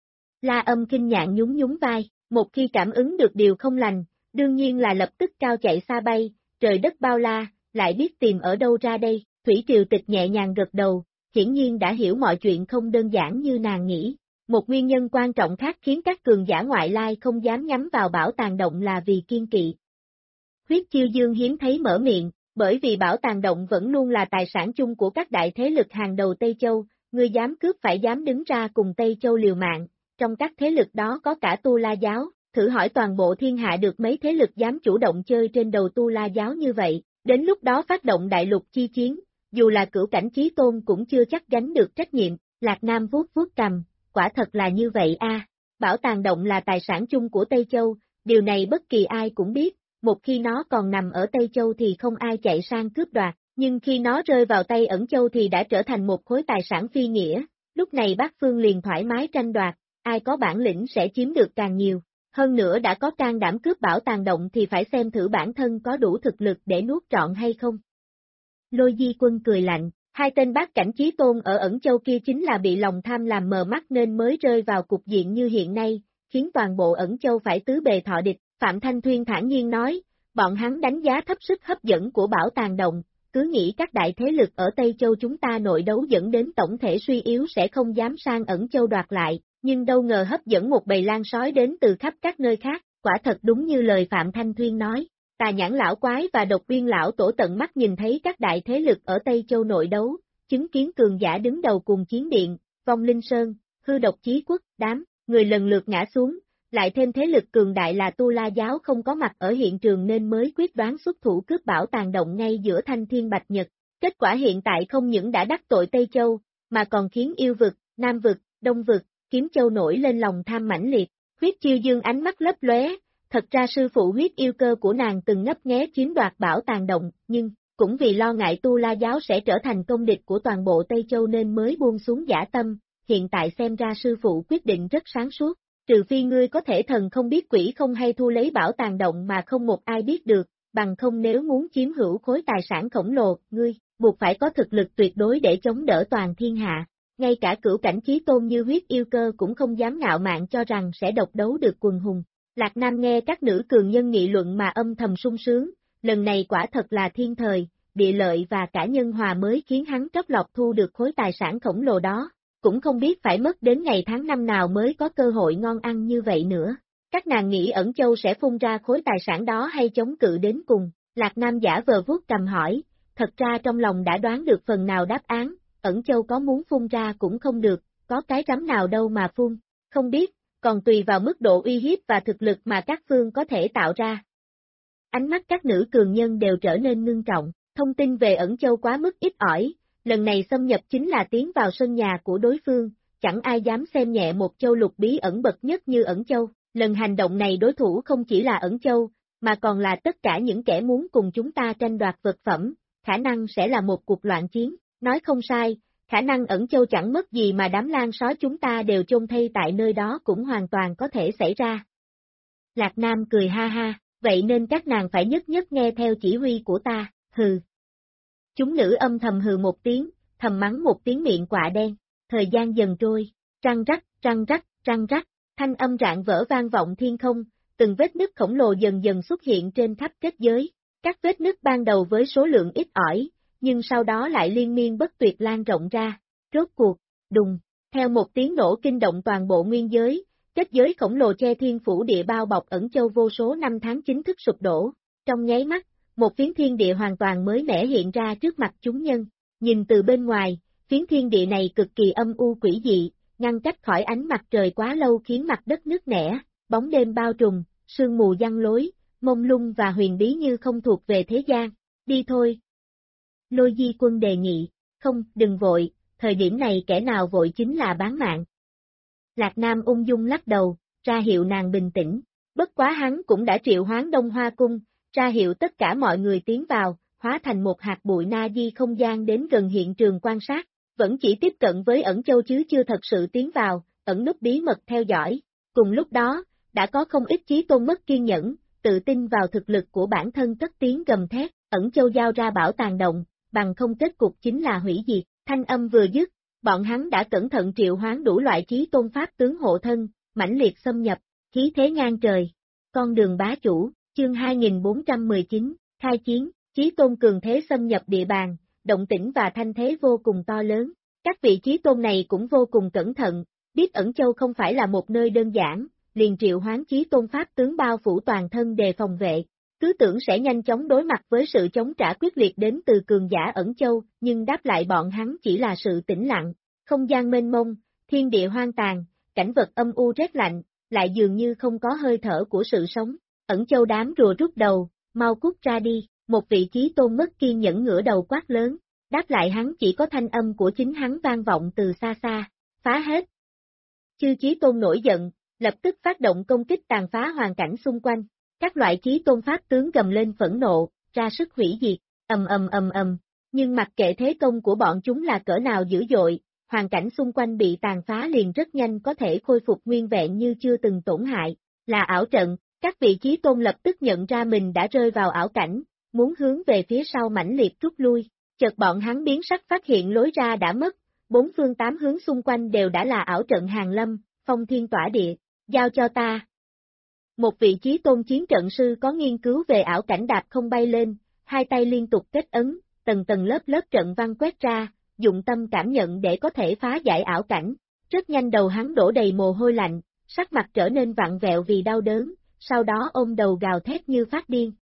La Âm Kinh Nhạn nhún nhún vai, một khi cảm ứng được điều không lành, đương nhiên là lập tức cao chạy xa bay, trời đất bao la, lại biết tìm ở đâu ra đây, Thủy Triều Tịch nhẹ nhàng gật đầu, hiển nhiên đã hiểu mọi chuyện không đơn giản như nàng nghĩ. Một nguyên nhân quan trọng khác khiến các cường giả ngoại lai không dám nhắm vào bảo tàng động là vì kiên kỵ. Huyết Chiêu Dương hiếm thấy mở miệng, bởi vì bảo tàng động vẫn luôn là tài sản chung của các đại thế lực hàng đầu Tây Châu, ngươi dám cướp phải dám đứng ra cùng Tây Châu liều mạng, trong các thế lực đó có cả Tu La Giáo, thử hỏi toàn bộ thiên hạ được mấy thế lực dám chủ động chơi trên đầu Tu La Giáo như vậy, đến lúc đó phát động đại lục chi chiến, dù là cửu cảnh chí tôn cũng chưa chắc gánh được trách nhiệm, Lạc Nam vuốt vuốt cầm, quả thật là như vậy a. Bảo tàng động là tài sản chung của Tây Châu, điều này bất kỳ ai cũng biết. Một khi nó còn nằm ở Tây Châu thì không ai chạy sang cướp đoạt, nhưng khi nó rơi vào tay Ẩn Châu thì đã trở thành một khối tài sản phi nghĩa, lúc này bác phương liền thoải mái tranh đoạt, ai có bản lĩnh sẽ chiếm được càng nhiều, hơn nữa đã có can đảm cướp bảo tàng động thì phải xem thử bản thân có đủ thực lực để nuốt trọn hay không. Lôi Di Quân cười lạnh, hai tên bát cảnh chí tôn ở Ẩn Châu kia chính là bị lòng tham làm mờ mắt nên mới rơi vào cục diện như hiện nay, khiến toàn bộ Ẩn Châu phải tứ bề thọ địch. Phạm Thanh Thuyên thản nhiên nói, bọn hắn đánh giá thấp sức hấp dẫn của bảo tàng động, cứ nghĩ các đại thế lực ở Tây Châu chúng ta nội đấu dẫn đến tổng thể suy yếu sẽ không dám sang Ẩn Châu đoạt lại, nhưng đâu ngờ hấp dẫn một bầy lan sói đến từ khắp các nơi khác, quả thật đúng như lời Phạm Thanh Thuyên nói, Tà Nhãn lão quái và Độc Uyên lão tổ tận mắt nhìn thấy các đại thế lực ở Tây Châu nội đấu, chứng kiến cường giả đứng đầu cùng Chiến Điện, Vong Linh Sơn, Hư Độc Chí Quốc, đám người lần lượt ngã xuống. Lại thêm thế lực cường đại là Tu La Giáo không có mặt ở hiện trường nên mới quyết đoán xuất thủ cướp bảo tàng động ngay giữa Thanh Thiên Bạch Nhật. Kết quả hiện tại không những đã đắc tội Tây Châu, mà còn khiến yêu vực, Nam vực, Đông vực, Kiếm Châu nổi lên lòng tham mãnh liệt. Huyết Chiêu Dương ánh mắt lấp lóe, thật ra sư phụ huyết yêu cơ của nàng từng ngấp nghé chiếm đoạt bảo tàng động, nhưng cũng vì lo ngại Tu La Giáo sẽ trở thành công địch của toàn bộ Tây Châu nên mới buông xuống dã tâm, hiện tại xem ra sư phụ quyết định rất sáng suốt. Trừ phi ngươi có thể thần không biết quỷ không hay thu lấy bảo tàng động mà không một ai biết được, bằng không nếu muốn chiếm hữu khối tài sản khổng lồ, ngươi, buộc phải có thực lực tuyệt đối để chống đỡ toàn thiên hạ. Ngay cả cửu cảnh chí tôn như huyết yêu cơ cũng không dám ngạo mạn cho rằng sẽ độc đấu được quần hùng. Lạc Nam nghe các nữ cường nhân nghị luận mà âm thầm sung sướng, lần này quả thật là thiên thời, địa lợi và cả nhân hòa mới khiến hắn trót lọt thu được khối tài sản khổng lồ đó. Cũng không biết phải mất đến ngày tháng năm nào mới có cơ hội ngon ăn như vậy nữa. Các nàng nghĩ Ẩn Châu sẽ phun ra khối tài sản đó hay chống cự đến cùng. Lạc Nam giả vờ vuốt cầm hỏi, thật ra trong lòng đã đoán được phần nào đáp án, Ẩn Châu có muốn phun ra cũng không được, có cái rắm nào đâu mà phun, không biết, còn tùy vào mức độ uy hiếp và thực lực mà các phương có thể tạo ra. Ánh mắt các nữ cường nhân đều trở nên ngưng trọng, thông tin về Ẩn Châu quá mức ít ỏi. Lần này xâm nhập chính là tiến vào sân nhà của đối phương, chẳng ai dám xem nhẹ một châu lục bí ẩn bậc nhất như Ẩn Châu. Lần hành động này đối thủ không chỉ là Ẩn Châu, mà còn là tất cả những kẻ muốn cùng chúng ta tranh đoạt vật phẩm, khả năng sẽ là một cuộc loạn chiến, nói không sai, khả năng Ẩn Châu chẳng mất gì mà đám lang sói chúng ta đều chôn thây tại nơi đó cũng hoàn toàn có thể xảy ra. Lạc Nam cười ha ha, vậy nên các nàng phải nhất nhất nghe theo chỉ huy của ta, hừ. Chúng nữ âm thầm hừ một tiếng, thầm mắng một tiếng miệng quạ đen, thời gian dần trôi, răng rắc, răng rắc, răng rắc, thanh âm rạn vỡ vang vọng thiên không, từng vết nứt khổng lồ dần dần xuất hiện trên khắp kết giới, các vết nứt ban đầu với số lượng ít ỏi, nhưng sau đó lại liên miên bất tuyệt lan rộng ra, rốt cuộc, đùng, theo một tiếng nổ kinh động toàn bộ nguyên giới, kết giới khổng lồ che thiên phủ địa bao bọc Ẩn Châu vô số năm tháng chính thức sụp đổ, trong nháy mắt, một phiến thiên địa hoàn toàn mới mẻ hiện ra trước mặt chúng nhân, nhìn từ bên ngoài, phiến thiên địa này cực kỳ âm u quỷ dị, ngăn cách khỏi ánh mặt trời quá lâu khiến mặt đất nứt nẻ, bóng đêm bao trùm, sương mù giăng lối, mông lung và huyền bí như không thuộc về thế gian, đi thôi. Lôi Di Quân đề nghị, không, đừng vội, thời điểm này kẻ nào vội chính là bán mạng. Lạc Nam ung dung lắc đầu, ra hiệu nàng bình tĩnh, bất quá hắn cũng đã triệu hoán Đông Hoa Cung, ra hiệu tất cả mọi người tiến vào, hóa thành một hạt bụi na di không gian đến gần hiện trường quan sát, vẫn chỉ tiếp cận với Ẩn Châu chứ chưa thật sự tiến vào, ẩn núp bí mật theo dõi. Cùng lúc đó, đã có không ít chí tôn mất kiên nhẫn, tự tin vào thực lực của bản thân cất tiếng gầm thét, Ẩn Châu giao ra bảo tàng động, bằng không kết cục chính là hủy diệt, thanh âm vừa dứt, bọn hắn đã cẩn thận triệu hoán đủ loại chí tôn pháp tướng hộ thân, mãnh liệt xâm nhập, khí thế ngang trời. Con đường bá chủ, chương 2419, khai chiến, chí tôn cường thế xâm nhập địa bàn, động tĩnh và thanh thế vô cùng to lớn. Các vị chí tôn này cũng vô cùng cẩn thận, biết Ẩn Châu không phải là một nơi đơn giản, liền triệu hoán chí tôn pháp tướng bao phủ toàn thân đề phòng vệ. Cứ tưởng sẽ nhanh chóng đối mặt với sự chống trả quyết liệt đến từ cường giả Ẩn Châu, nhưng đáp lại bọn hắn chỉ là sự tĩnh lặng, không gian mênh mông, thiên địa hoang tàn, cảnh vật âm u rét lạnh, lại dường như không có hơi thở của sự sống. Ẩn Châu đám rùa rút đầu, mau cút ra đi, một vị chí tôn mất kiên nhẫn ngửa đầu quát lớn, đáp lại hắn chỉ có thanh âm của chính hắn vang vọng từ xa xa, phá hết. Chư chí tôn nổi giận, lập tức phát động công kích tàn phá hoàn cảnh xung quanh. Các loại chí tôn pháp tướng gầm lên phẫn nộ, ra sức hủy diệt, ầm, nhưng mặc kệ thế công của bọn chúng là cỡ nào dữ dội, hoàn cảnh xung quanh bị tàn phá liền rất nhanh có thể khôi phục nguyên vẹn như chưa từng tổn hại, là ảo trận, các vị chí tôn lập tức nhận ra mình đã rơi vào ảo cảnh, muốn hướng về phía sau mãnh liệt rút lui, chợt bọn hắn biến sắc phát hiện lối ra đã mất, bốn phương tám hướng xung quanh đều đã là ảo trận hàng lâm, phong thiên tỏa địa, giao cho ta. Một vị chí tôn chiến trận sư có nghiên cứu về ảo cảnh đạp không bay lên, hai tay liên tục kết ấn, tầng tầng lớp lớp trận văn quét ra, dụng tâm cảm nhận để có thể phá giải ảo cảnh. Rất nhanh đầu hắn đổ đầy mồ hôi lạnh, sắc mặt trở nên vặn vẹo vì đau đớn, sau đó ôm đầu gào thét như phát điên.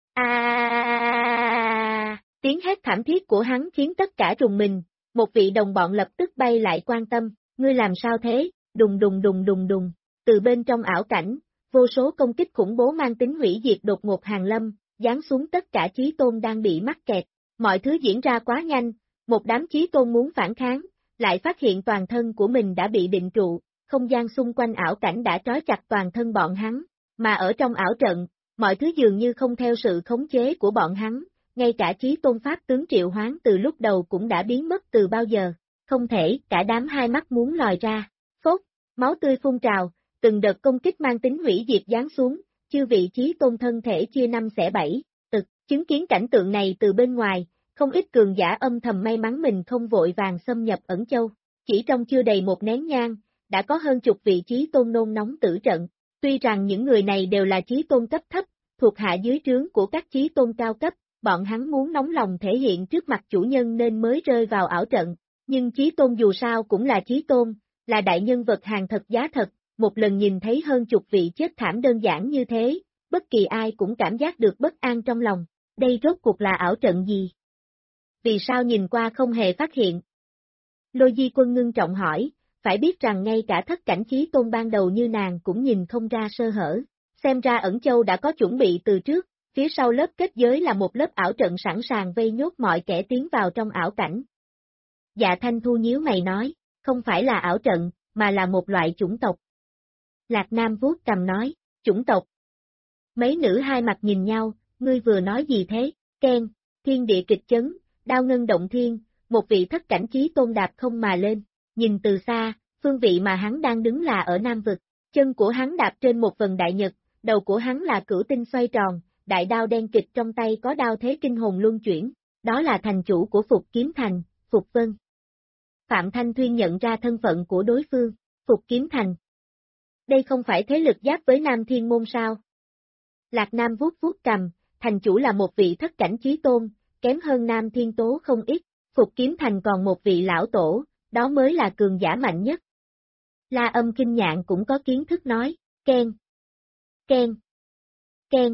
Tiếng hét thảm thiết của hắn khiến tất cả rùng mình, một vị đồng bọn lập tức bay lại quan tâm, ngươi làm sao thế, đùng, từ bên trong ảo cảnh. Vô số công kích khủng bố mang tính hủy diệt đột ngột hàng lâm, giáng xuống tất cả chí tôn đang bị mắc kẹt. Mọi thứ diễn ra quá nhanh, một đám chí tôn muốn phản kháng, lại phát hiện toàn thân của mình đã bị định trụ, không gian xung quanh ảo cảnh đã trói chặt toàn thân bọn hắn, mà ở trong ảo trận, mọi thứ dường như không theo sự khống chế của bọn hắn, ngay cả chí tôn pháp tướng triệu hoán từ lúc đầu cũng đã biến mất từ bao giờ, không thể, cả đám hai mắt muốn lòi ra, phốt, máu tươi phun trào. Từng đợt công kích mang tính hủy diệt giáng xuống, chư vị chí tôn thân thể chia năm xẻ bảy, chứng kiến cảnh tượng này từ bên ngoài, không ít cường giả âm thầm may mắn mình không vội vàng xâm nhập Ẩn Châu, chỉ trong chưa đầy một nén nhang, đã có hơn chục vị chí tôn nôn nóng tử trận, tuy rằng những người này đều là chí tôn cấp thấp, thuộc hạ dưới trướng của các chí tôn cao cấp, bọn hắn muốn nóng lòng thể hiện trước mặt chủ nhân nên mới rơi vào ảo trận, nhưng chí tôn dù sao cũng là chí tôn, là đại nhân vật hàng thật giá thật. Một lần nhìn thấy hơn chục vị chết thảm đơn giản như thế, bất kỳ ai cũng cảm giác được bất an trong lòng, đây rốt cuộc là ảo trận gì? Vì sao nhìn qua không hề phát hiện? Lôi Di Quân ngưng trọng hỏi, phải biết rằng ngay cả thất cảnh chí tôn ban đầu như nàng cũng nhìn không ra sơ hở, xem ra Ẩn Châu đã có chuẩn bị từ trước, phía sau lớp kết giới là một lớp ảo trận sẵn sàng vây nhốt mọi kẻ tiến vào trong ảo cảnh. Dạ Thanh Thu nhíu mày nói, không phải là ảo trận, mà là một loại chủng tộc. Lạc Nam vuốt cằm nói, chủng tộc. Mấy nữ hai mặt nhìn nhau, ngươi vừa nói gì thế? Keng, thiên địa kịch chấn, đao ngân động thiên, một vị thất cảnh chí tôn đạp không mà lên, nhìn từ xa, phương vị mà hắn đang đứng là ở Nam Vực, chân của hắn đạp trên một vần đại nhật, đầu của hắn là cửu tinh xoay tròn, đại đao đen kịch trong tay có đao thế kinh hồn luân chuyển, đó là thành chủ của Phục Kiếm Thành, Phục Vân. Phạm Thanh Thuyên nhận ra thân phận của đối phương, Phục Kiếm Thành. Đây không phải thế lực giáp với Nam Thiên Môn sao? Lạc Nam vuốt vuốt cầm, thành chủ là một vị thất cảnh chí tôn, kém hơn Nam Thiên Tố không ít, Phục Kiếm Thành còn một vị lão tổ, đó mới là cường giả mạnh nhất. La Âm Kinh Nhạn cũng có kiến thức nói, keng, keng, keng,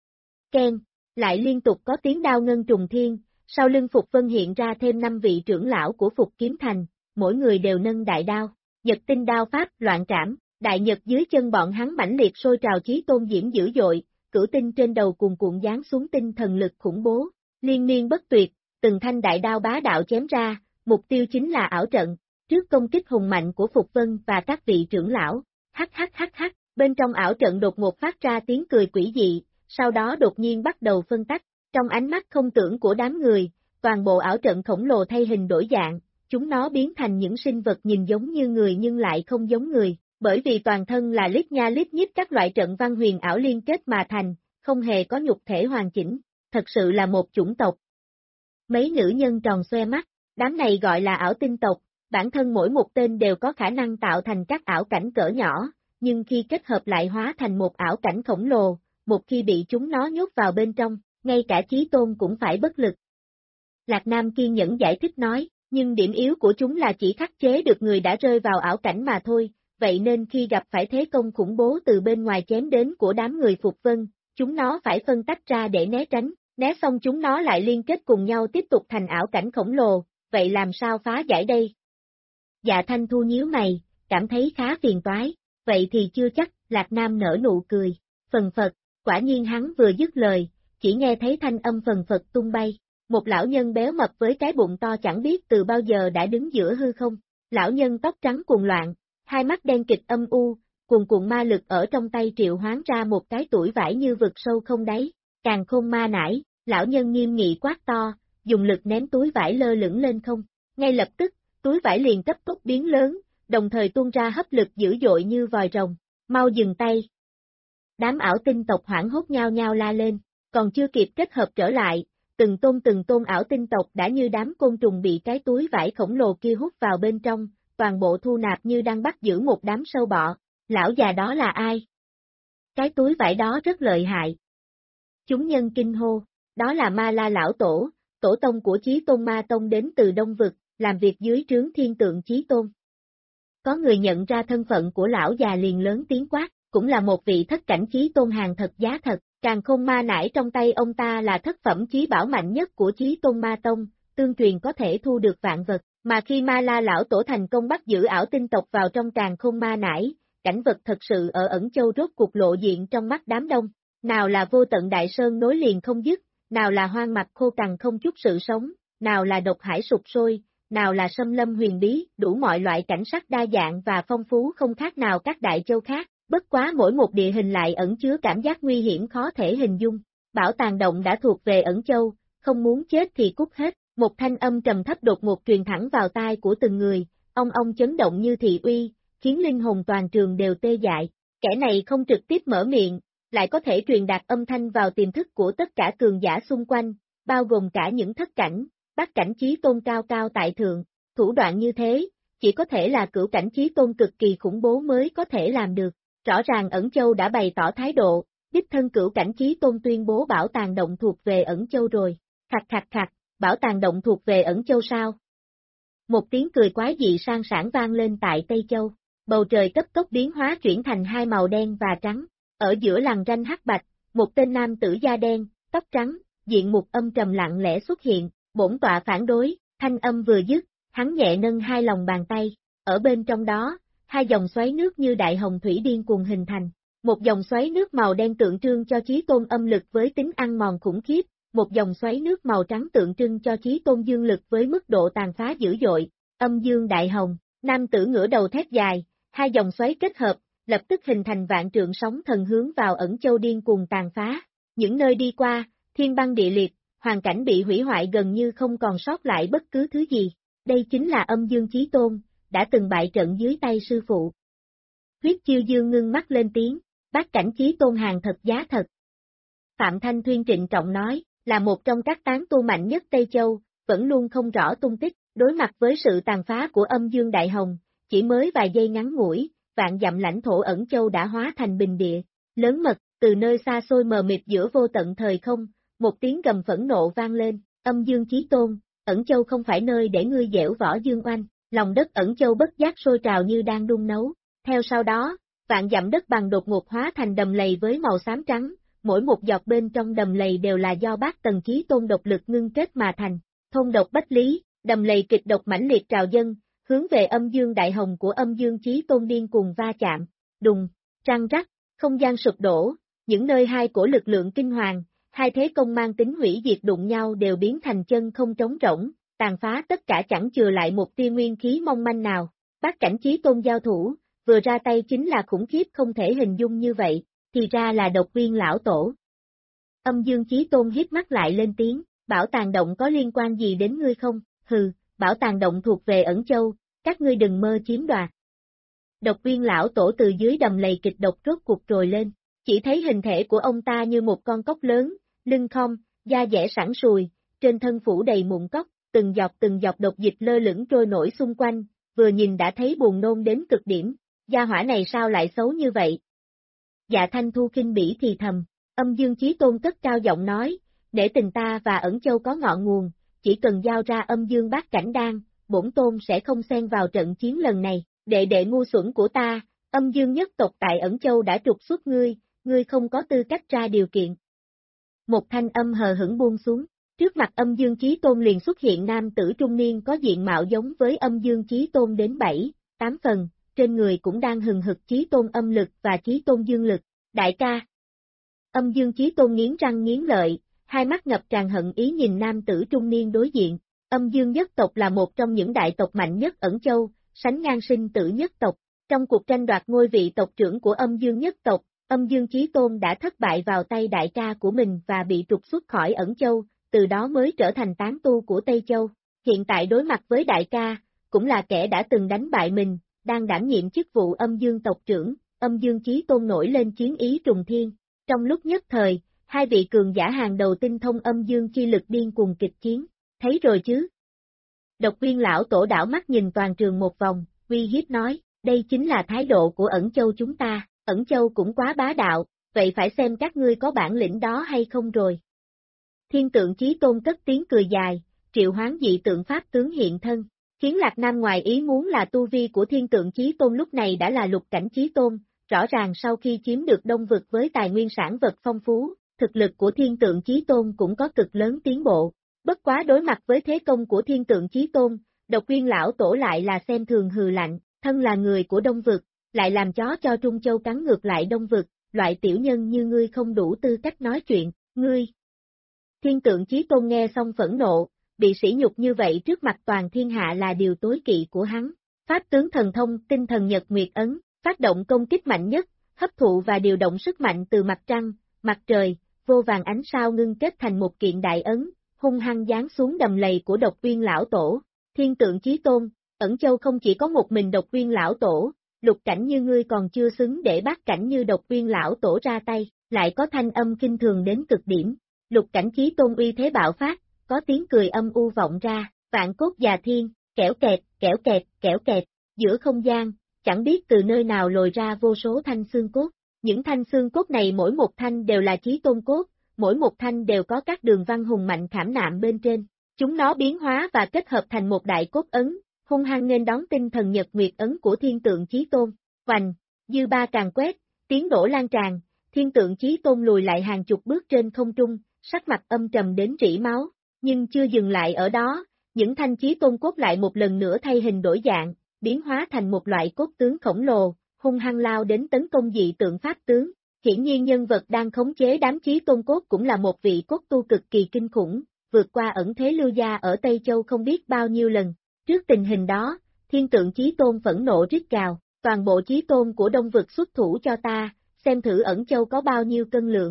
keng, lại liên tục có tiếng đao ngân trùng thiên, sau lưng Phục Vân hiện ra thêm 5 vị trưởng lão của Phục Kiếm Thành, mỗi người đều nâng đại đao, nhật tinh đao pháp loạn trảm, đại nhật dưới chân bọn hắn mãnh liệt sôi trào chí tôn diễm dữ dội, cửu tinh trên đầu cuồn cuộn giáng xuống tinh thần lực khủng bố, liên miên bất tuyệt, từng thanh đại đao bá đạo chém ra, mục tiêu chính là ảo trận, trước công kích hùng mạnh của Phục Vân và các vị trưởng lão, hắc hắc hắc hắc, bên trong ảo trận đột ngột phát ra tiếng cười quỷ dị, sau đó đột nhiên bắt đầu phân tách, trong ánh mắt không tưởng của đám người, toàn bộ ảo trận khổng lồ thay hình đổi dạng, chúng nó biến thành những sinh vật nhìn giống như người nhưng lại không giống người, bởi vì toàn thân là lít nha lít nhít các loại trận văn huyền ảo liên kết mà thành, không hề có nhục thể hoàn chỉnh, thật sự là một chủng tộc. Mấy nữ nhân tròn xoe mắt, đám này gọi là ảo tinh tộc, bản thân mỗi một tên đều có khả năng tạo thành các ảo cảnh cỡ nhỏ, nhưng khi kết hợp lại hóa thành một ảo cảnh khổng lồ, một khi bị chúng nó nhốt vào bên trong, ngay cả chí tôn cũng phải bất lực. Lạc Nam kiên nhẫn giải thích nói, nhưng điểm yếu của chúng là chỉ khắc chế được người đã rơi vào ảo cảnh mà thôi, vậy nên khi gặp phải thế công khủng bố từ bên ngoài chém đến của đám người Phục Vân, chúng nó phải phân tách ra để né tránh, né xong chúng nó lại liên kết cùng nhau tiếp tục thành ảo cảnh khổng lồ, vậy làm sao phá giải đây? Dạ Thanh Thu nhíu mày, cảm thấy khá phiền toái, vậy thì chưa chắc, Lạc Nam nở nụ cười, phần phật, quả nhiên hắn vừa dứt lời, chỉ nghe thấy thanh âm phần phật tung bay, một lão nhân béo mập với cái bụng to chẳng biết từ bao giờ đã đứng giữa hư không, lão nhân tóc trắng cuồng loạn, hai mắt đen kịch âm u, cuồn cuộn ma lực ở trong tay triệu hoán ra một cái tuổi vải như vực sâu không đáy, càng khôn ma nải, lão nhân nghiêm nghị quát to, dùng lực ném túi vải lơ lửng lên không, ngay lập tức, túi vải liền cấp tốc biến lớn, đồng thời tuôn ra hấp lực dữ dội như vòi rồng, mau dừng tay. Đám ảo tinh tộc hoảng hốt nhao nhao la lên, còn chưa kịp kết hợp trở lại, từng tôn ảo tinh tộc đã như đám côn trùng bị cái túi vải khổng lồ kia hút vào bên trong, toàn bộ thu nạp như đang bắt giữ một đám sâu bọ, lão già đó là ai? Cái túi vải đó rất lợi hại. Chúng nhân kinh hô, đó là Ma La lão tổ, tổ tông của Chí Tôn Ma Tông đến từ Đông Vực, làm việc dưới trướng Thiên Tượng Chí Tôn. Có người nhận ra thân phận của lão già liền lớn tiếng quát, cũng là một vị thất cảnh Chí Tôn hàng thật giá thật, càng khôn ma nải trong tay ông ta là thất phẩm chí bảo mạnh nhất của Chí Tôn Ma Tông, tương truyền có thể thu được vạn vật, mà khi Ma La lão tổ thành công bắt giữ ảo tinh tộc vào trong càng khôn ma nải, cảnh vật thật sự ở Ẩn Châu rốt cuộc lộ diện trong mắt đám đông, nào là vô tận đại sơn nối liền không dứt, nào là hoang mạc khô cằn không chút sự sống, nào là độc hải sụp sôi, nào là xâm lâm huyền bí, đủ mọi loại cảnh sắc đa dạng và phong phú không khác nào các đại châu khác, bất quá mỗi một địa hình lại ẩn chứa cảm giác nguy hiểm khó thể hình dung. Bảo tàng động đã thuộc về Ẩn Châu, không muốn chết thì cút hết, một thanh âm trầm thấp đột ngột truyền thẳng vào tai của từng người, ông chấn động như thị uy, khiến linh hồn toàn trường đều tê dại, kẻ này không trực tiếp mở miệng, lại có thể truyền đạt âm thanh vào tiềm thức của tất cả cường giả xung quanh, bao gồm cả những thất cảnh, bát cảnh chí tôn cao cao tại thượng, thủ đoạn như thế, chỉ có thể là cửu cảnh chí tôn cực kỳ khủng bố mới có thể làm được, rõ ràng Ẩn Châu đã bày tỏ thái độ, đích thân cửu cảnh chí tôn tuyên bố bảo tàng động thuộc về Ẩn Châu rồi, khặt, bảo tàng động thuộc về Ẩn Châu sao? Một tiếng cười quái dị sang sảng vang lên tại Tây Châu, bầu trời cấp tốc biến hóa chuyển thành hai màu đen và trắng, ở giữa lằn ranh hắc bạch, một tên nam tử da đen, tóc trắng, diện mục âm trầm lặng lẽ xuất hiện, bổn tọa phản đối, thanh âm vừa dứt, hắn nhẹ nâng hai lòng bàn tay, ở bên trong đó, hai dòng xoáy nước như đại hồng thủy điên cuồng hình thành, một dòng xoáy nước màu đen tượng trưng cho chí tôn âm lực với tính ăn mòn khủng khiếp, một dòng xoáy nước màu trắng tượng trưng cho chí tôn dương lực với mức độ tàn phá dữ dội, âm dương đại hồng, nam tử ngửa đầu thét dài, hai dòng xoáy kết hợp, lập tức hình thành vạn trượng sóng thần hướng vào Ẩn Châu điên cuồng tàn phá. Những nơi đi qua, thiên băng địa liệt, hoàn cảnh bị hủy hoại gần như không còn sót lại bất cứ thứ gì. Đây chính là Âm Dương Chí Tôn, đã từng bại trận dưới tay sư phụ. Huyết Chiêu Dương ngưng mắt lên tiếng, bát cảnh Chí Tôn hàng thật giá thật. Phạm Thanh Thuyên trịnh trọng nói, là một trong các tán tu mạnh nhất Tây Châu, vẫn luôn không rõ tung tích, đối mặt với sự tàn phá của Âm Dương Đại Hồng, chỉ mới vài giây ngắn ngủi, vạn dặm lãnh thổ Ẩn Châu đã hóa thành bình địa. Lớn mật, từ nơi xa xôi mờ mịt giữa vô tận thời không, một tiếng gầm phẫn nộ vang lên, Âm Dương Chí Tôn, Ẩn Châu không phải nơi để ngươi dẻo võ dương oanh, lòng đất Ẩn Châu bất giác sôi trào như đang đun nấu. Theo sau đó, vạn dặm đất bằng đột ngột hóa thành đầm lầy với màu xám trắng, mỗi một giọt bên trong đầm lầy đều là do bát tầng Chí Tôn độc lực ngưng kết mà thành. Thôn độc bách lý, đầm lầy kịch độc mãnh liệt trào dâng, hướng về Âm Dương Đại Hồng của Âm Dương Chí Tôn điên cuồng va chạm, đùng, răng rắc, không gian sụp đổ, những nơi hai cổ lực lượng kinh hoàng, hai thế công mang tính hủy diệt đụng nhau đều biến thành chân không trống rỗng, tàn phá tất cả chẳng chừa lại một tia nguyên khí mong manh nào. Bát cảnh Chí Tôn giao thủ, vừa ra tay chính là khủng khiếp không thể hình dung như vậy, thì ra là Độc Uyên lão tổ. Âm Dương Chí Tôn hít mắt lại lên tiếng, bảo tàng động có liên quan gì đến ngươi không? Hừ, bảo tàng động thuộc về Ẩn Châu, các ngươi đừng mơ chiếm đoạt. Độc Uyên lão tổ từ dưới đầm lầy kịch độc rốt cuộc trồi lên, chỉ thấy hình thể của ông ta như một con cóc lớn, lưng khom, da dẻ sẵn sùi, trên thân phủ đầy mụn cóc, từng giọt độc dịch lơ lửng trôi nổi xung quanh, vừa nhìn đã thấy buồn nôn đến cực điểm, gia hỏa này sao lại xấu như vậy? Dạ Thanh Thu kinh bỉ thì thầm, Âm Dương Chí Tôn cất cao giọng nói, để tình ta và Ẩn Châu có ngọn nguồn, chỉ cần giao ra Âm Dương bát cảnh đan, bổn tôn sẽ không xen vào trận chiến lần này, đệ ngu xuẩn của ta, Âm Dương nhất tộc tại Ẩn Châu đã trục xuất ngươi không có tư cách ra điều kiện. Một thanh âm hờ hững buông xuống, trước mặt Âm Dương Chí Tôn liền xuất hiện nam tử trung niên có diện mạo giống với Âm Dương Chí Tôn đến 7-8 phần, trên người cũng đang hừng hực Chí Tôn âm lực và Chí Tôn dương lực, đại ca. Âm Dương Chí Tôn nghiến răng nghiến lợi, hai mắt ngập tràn hận ý nhìn nam tử trung niên đối diện. Âm Dương nhất tộc là một trong những đại tộc mạnh nhất Ẩn Châu, sánh ngang sinh tử nhất tộc. Trong cuộc tranh đoạt ngôi vị tộc trưởng của Âm Dương nhất tộc, Âm Dương Chí Tôn đã thất bại vào tay đại ca của mình và bị trục xuất khỏi Ẩn Châu, từ đó mới trở thành tán tu của Tây Châu. Hiện tại đối mặt với đại ca, cũng là kẻ đã từng đánh bại mình, đang đảm nhiệm chức vụ Âm Dương tộc trưởng, Âm Dương Chí Tôn nổi lên chiến ý trùng thiên. Trong lúc nhất thời, hai vị cường giả hàng đầu tinh thông âm dương chi lực điên cuồng kịch chiến, thấy rồi chứ? Độc Uyên lão tổ đảo mắt nhìn toàn trường một vòng, uy hiếp nói, đây chính là thái độ của Ẩn Châu chúng ta, Ẩn Châu cũng quá bá đạo, vậy phải xem các ngươi có bản lĩnh đó hay không rồi. Thiên tượng Chí Tôn cất tiếng cười dài, triệu hoán dị tượng pháp tướng hiện thân, khiến Lạc Nam ngoài ý muốn là tu vi của thiên tượng Chí Tôn lúc này đã là lục cảnh Chí Tôn, rõ ràng sau khi chiếm được Đông Vực với tài nguyên sản vật phong phú, thực lực của thiên tượng Chí Tôn cũng có cực lớn tiến bộ. Bất quá đối mặt với thế công của thiên tượng Chí Tôn, Độc Uyên lão tổ lại là xem thường hừ lạnh, thân là người của Đông Vực, lại làm chó cho Trung Châu cắn ngược lại Đông Vực, loại tiểu nhân như ngươi không đủ tư cách nói chuyện, ngươi. Thiên tượng Chí Tôn nghe xong phẫn nộ, bị sỉ nhục như vậy trước mặt toàn thiên hạ là điều tối kỵ của hắn. Pháp tướng thần thông tinh thần nhật nguyệt ấn, phát động công kích mạnh nhất, hấp thụ và điều động sức mạnh từ mặt trăng, mặt trời, vô vàng ánh sao ngưng kết thành một kiện đại ấn, hung hăng giáng xuống đầm lầy của Độc Uyên lão tổ. Thiên tượng Chí Tôn, Ẩn Châu không chỉ có một mình Độc Uyên lão tổ, lục cảnh như ngươi còn chưa xứng để bát cảnh như Độc Uyên lão tổ ra tay, lại có thanh âm kinh thường đến cực điểm. Lục cảnh Chí Tôn uy thế bạo phát, có tiếng cười âm u vọng ra, vạn cốt già thiên, kẽo kẹt, giữa không gian, chẳng biết từ nơi nào lồi ra vô số thanh xương cốt. Những thanh xương cốt này mỗi một thanh đều là Chí Tôn cốt, mỗi một thanh đều có các đường văn hùng mạnh khảm nạm bên trên. Chúng nó biến hóa và kết hợp thành một đại cốt ấn, hung hăng nên đón tinh thần nhật nguyệt ấn của thiên tượng Chí Tôn. Hoành, dư ba càng quét, tiếng đổ lan tràn, thiên tượng Chí Tôn lùi lại hàng chục bước trên không trung, sắc mặt âm trầm đến rỉ máu, nhưng chưa dừng lại ở đó, những thanh Chí Tôn cốt lại một lần nữa thay hình đổi dạng, biến hóa thành một loại cốt tướng khổng lồ, hung hăng lao đến tấn công dị tượng pháp tướng. Hiển nhiên nhân vật đang khống chế đám Chí Tôn cốt cũng là một vị cốt tu cực kỳ kinh khủng, vượt qua ẩn thế lưu gia ở Tây Châu không biết bao nhiêu lần. Trước tình hình đó, thiên tượng Chí Tôn phẫn nộ rít gào, Toàn bộ chí tôn của Đông Vực xuất thủ cho ta, xem thử Ẩn Châu có bao nhiêu cân lượng.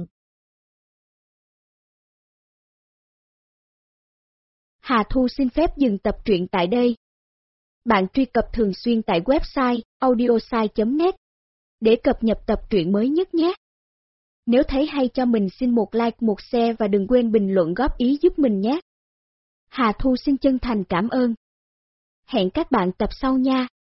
Hà Thu xin phép dừng tập truyện tại đây. Bạn truy cập thường xuyên tại website audiosai.net để cập nhật tập truyện mới nhất nhé. Nếu thấy hay cho mình xin một like, một share và đừng quên bình luận góp ý giúp mình nhé. Hà Thu xin chân thành cảm ơn. Hẹn các bạn tập sau nha.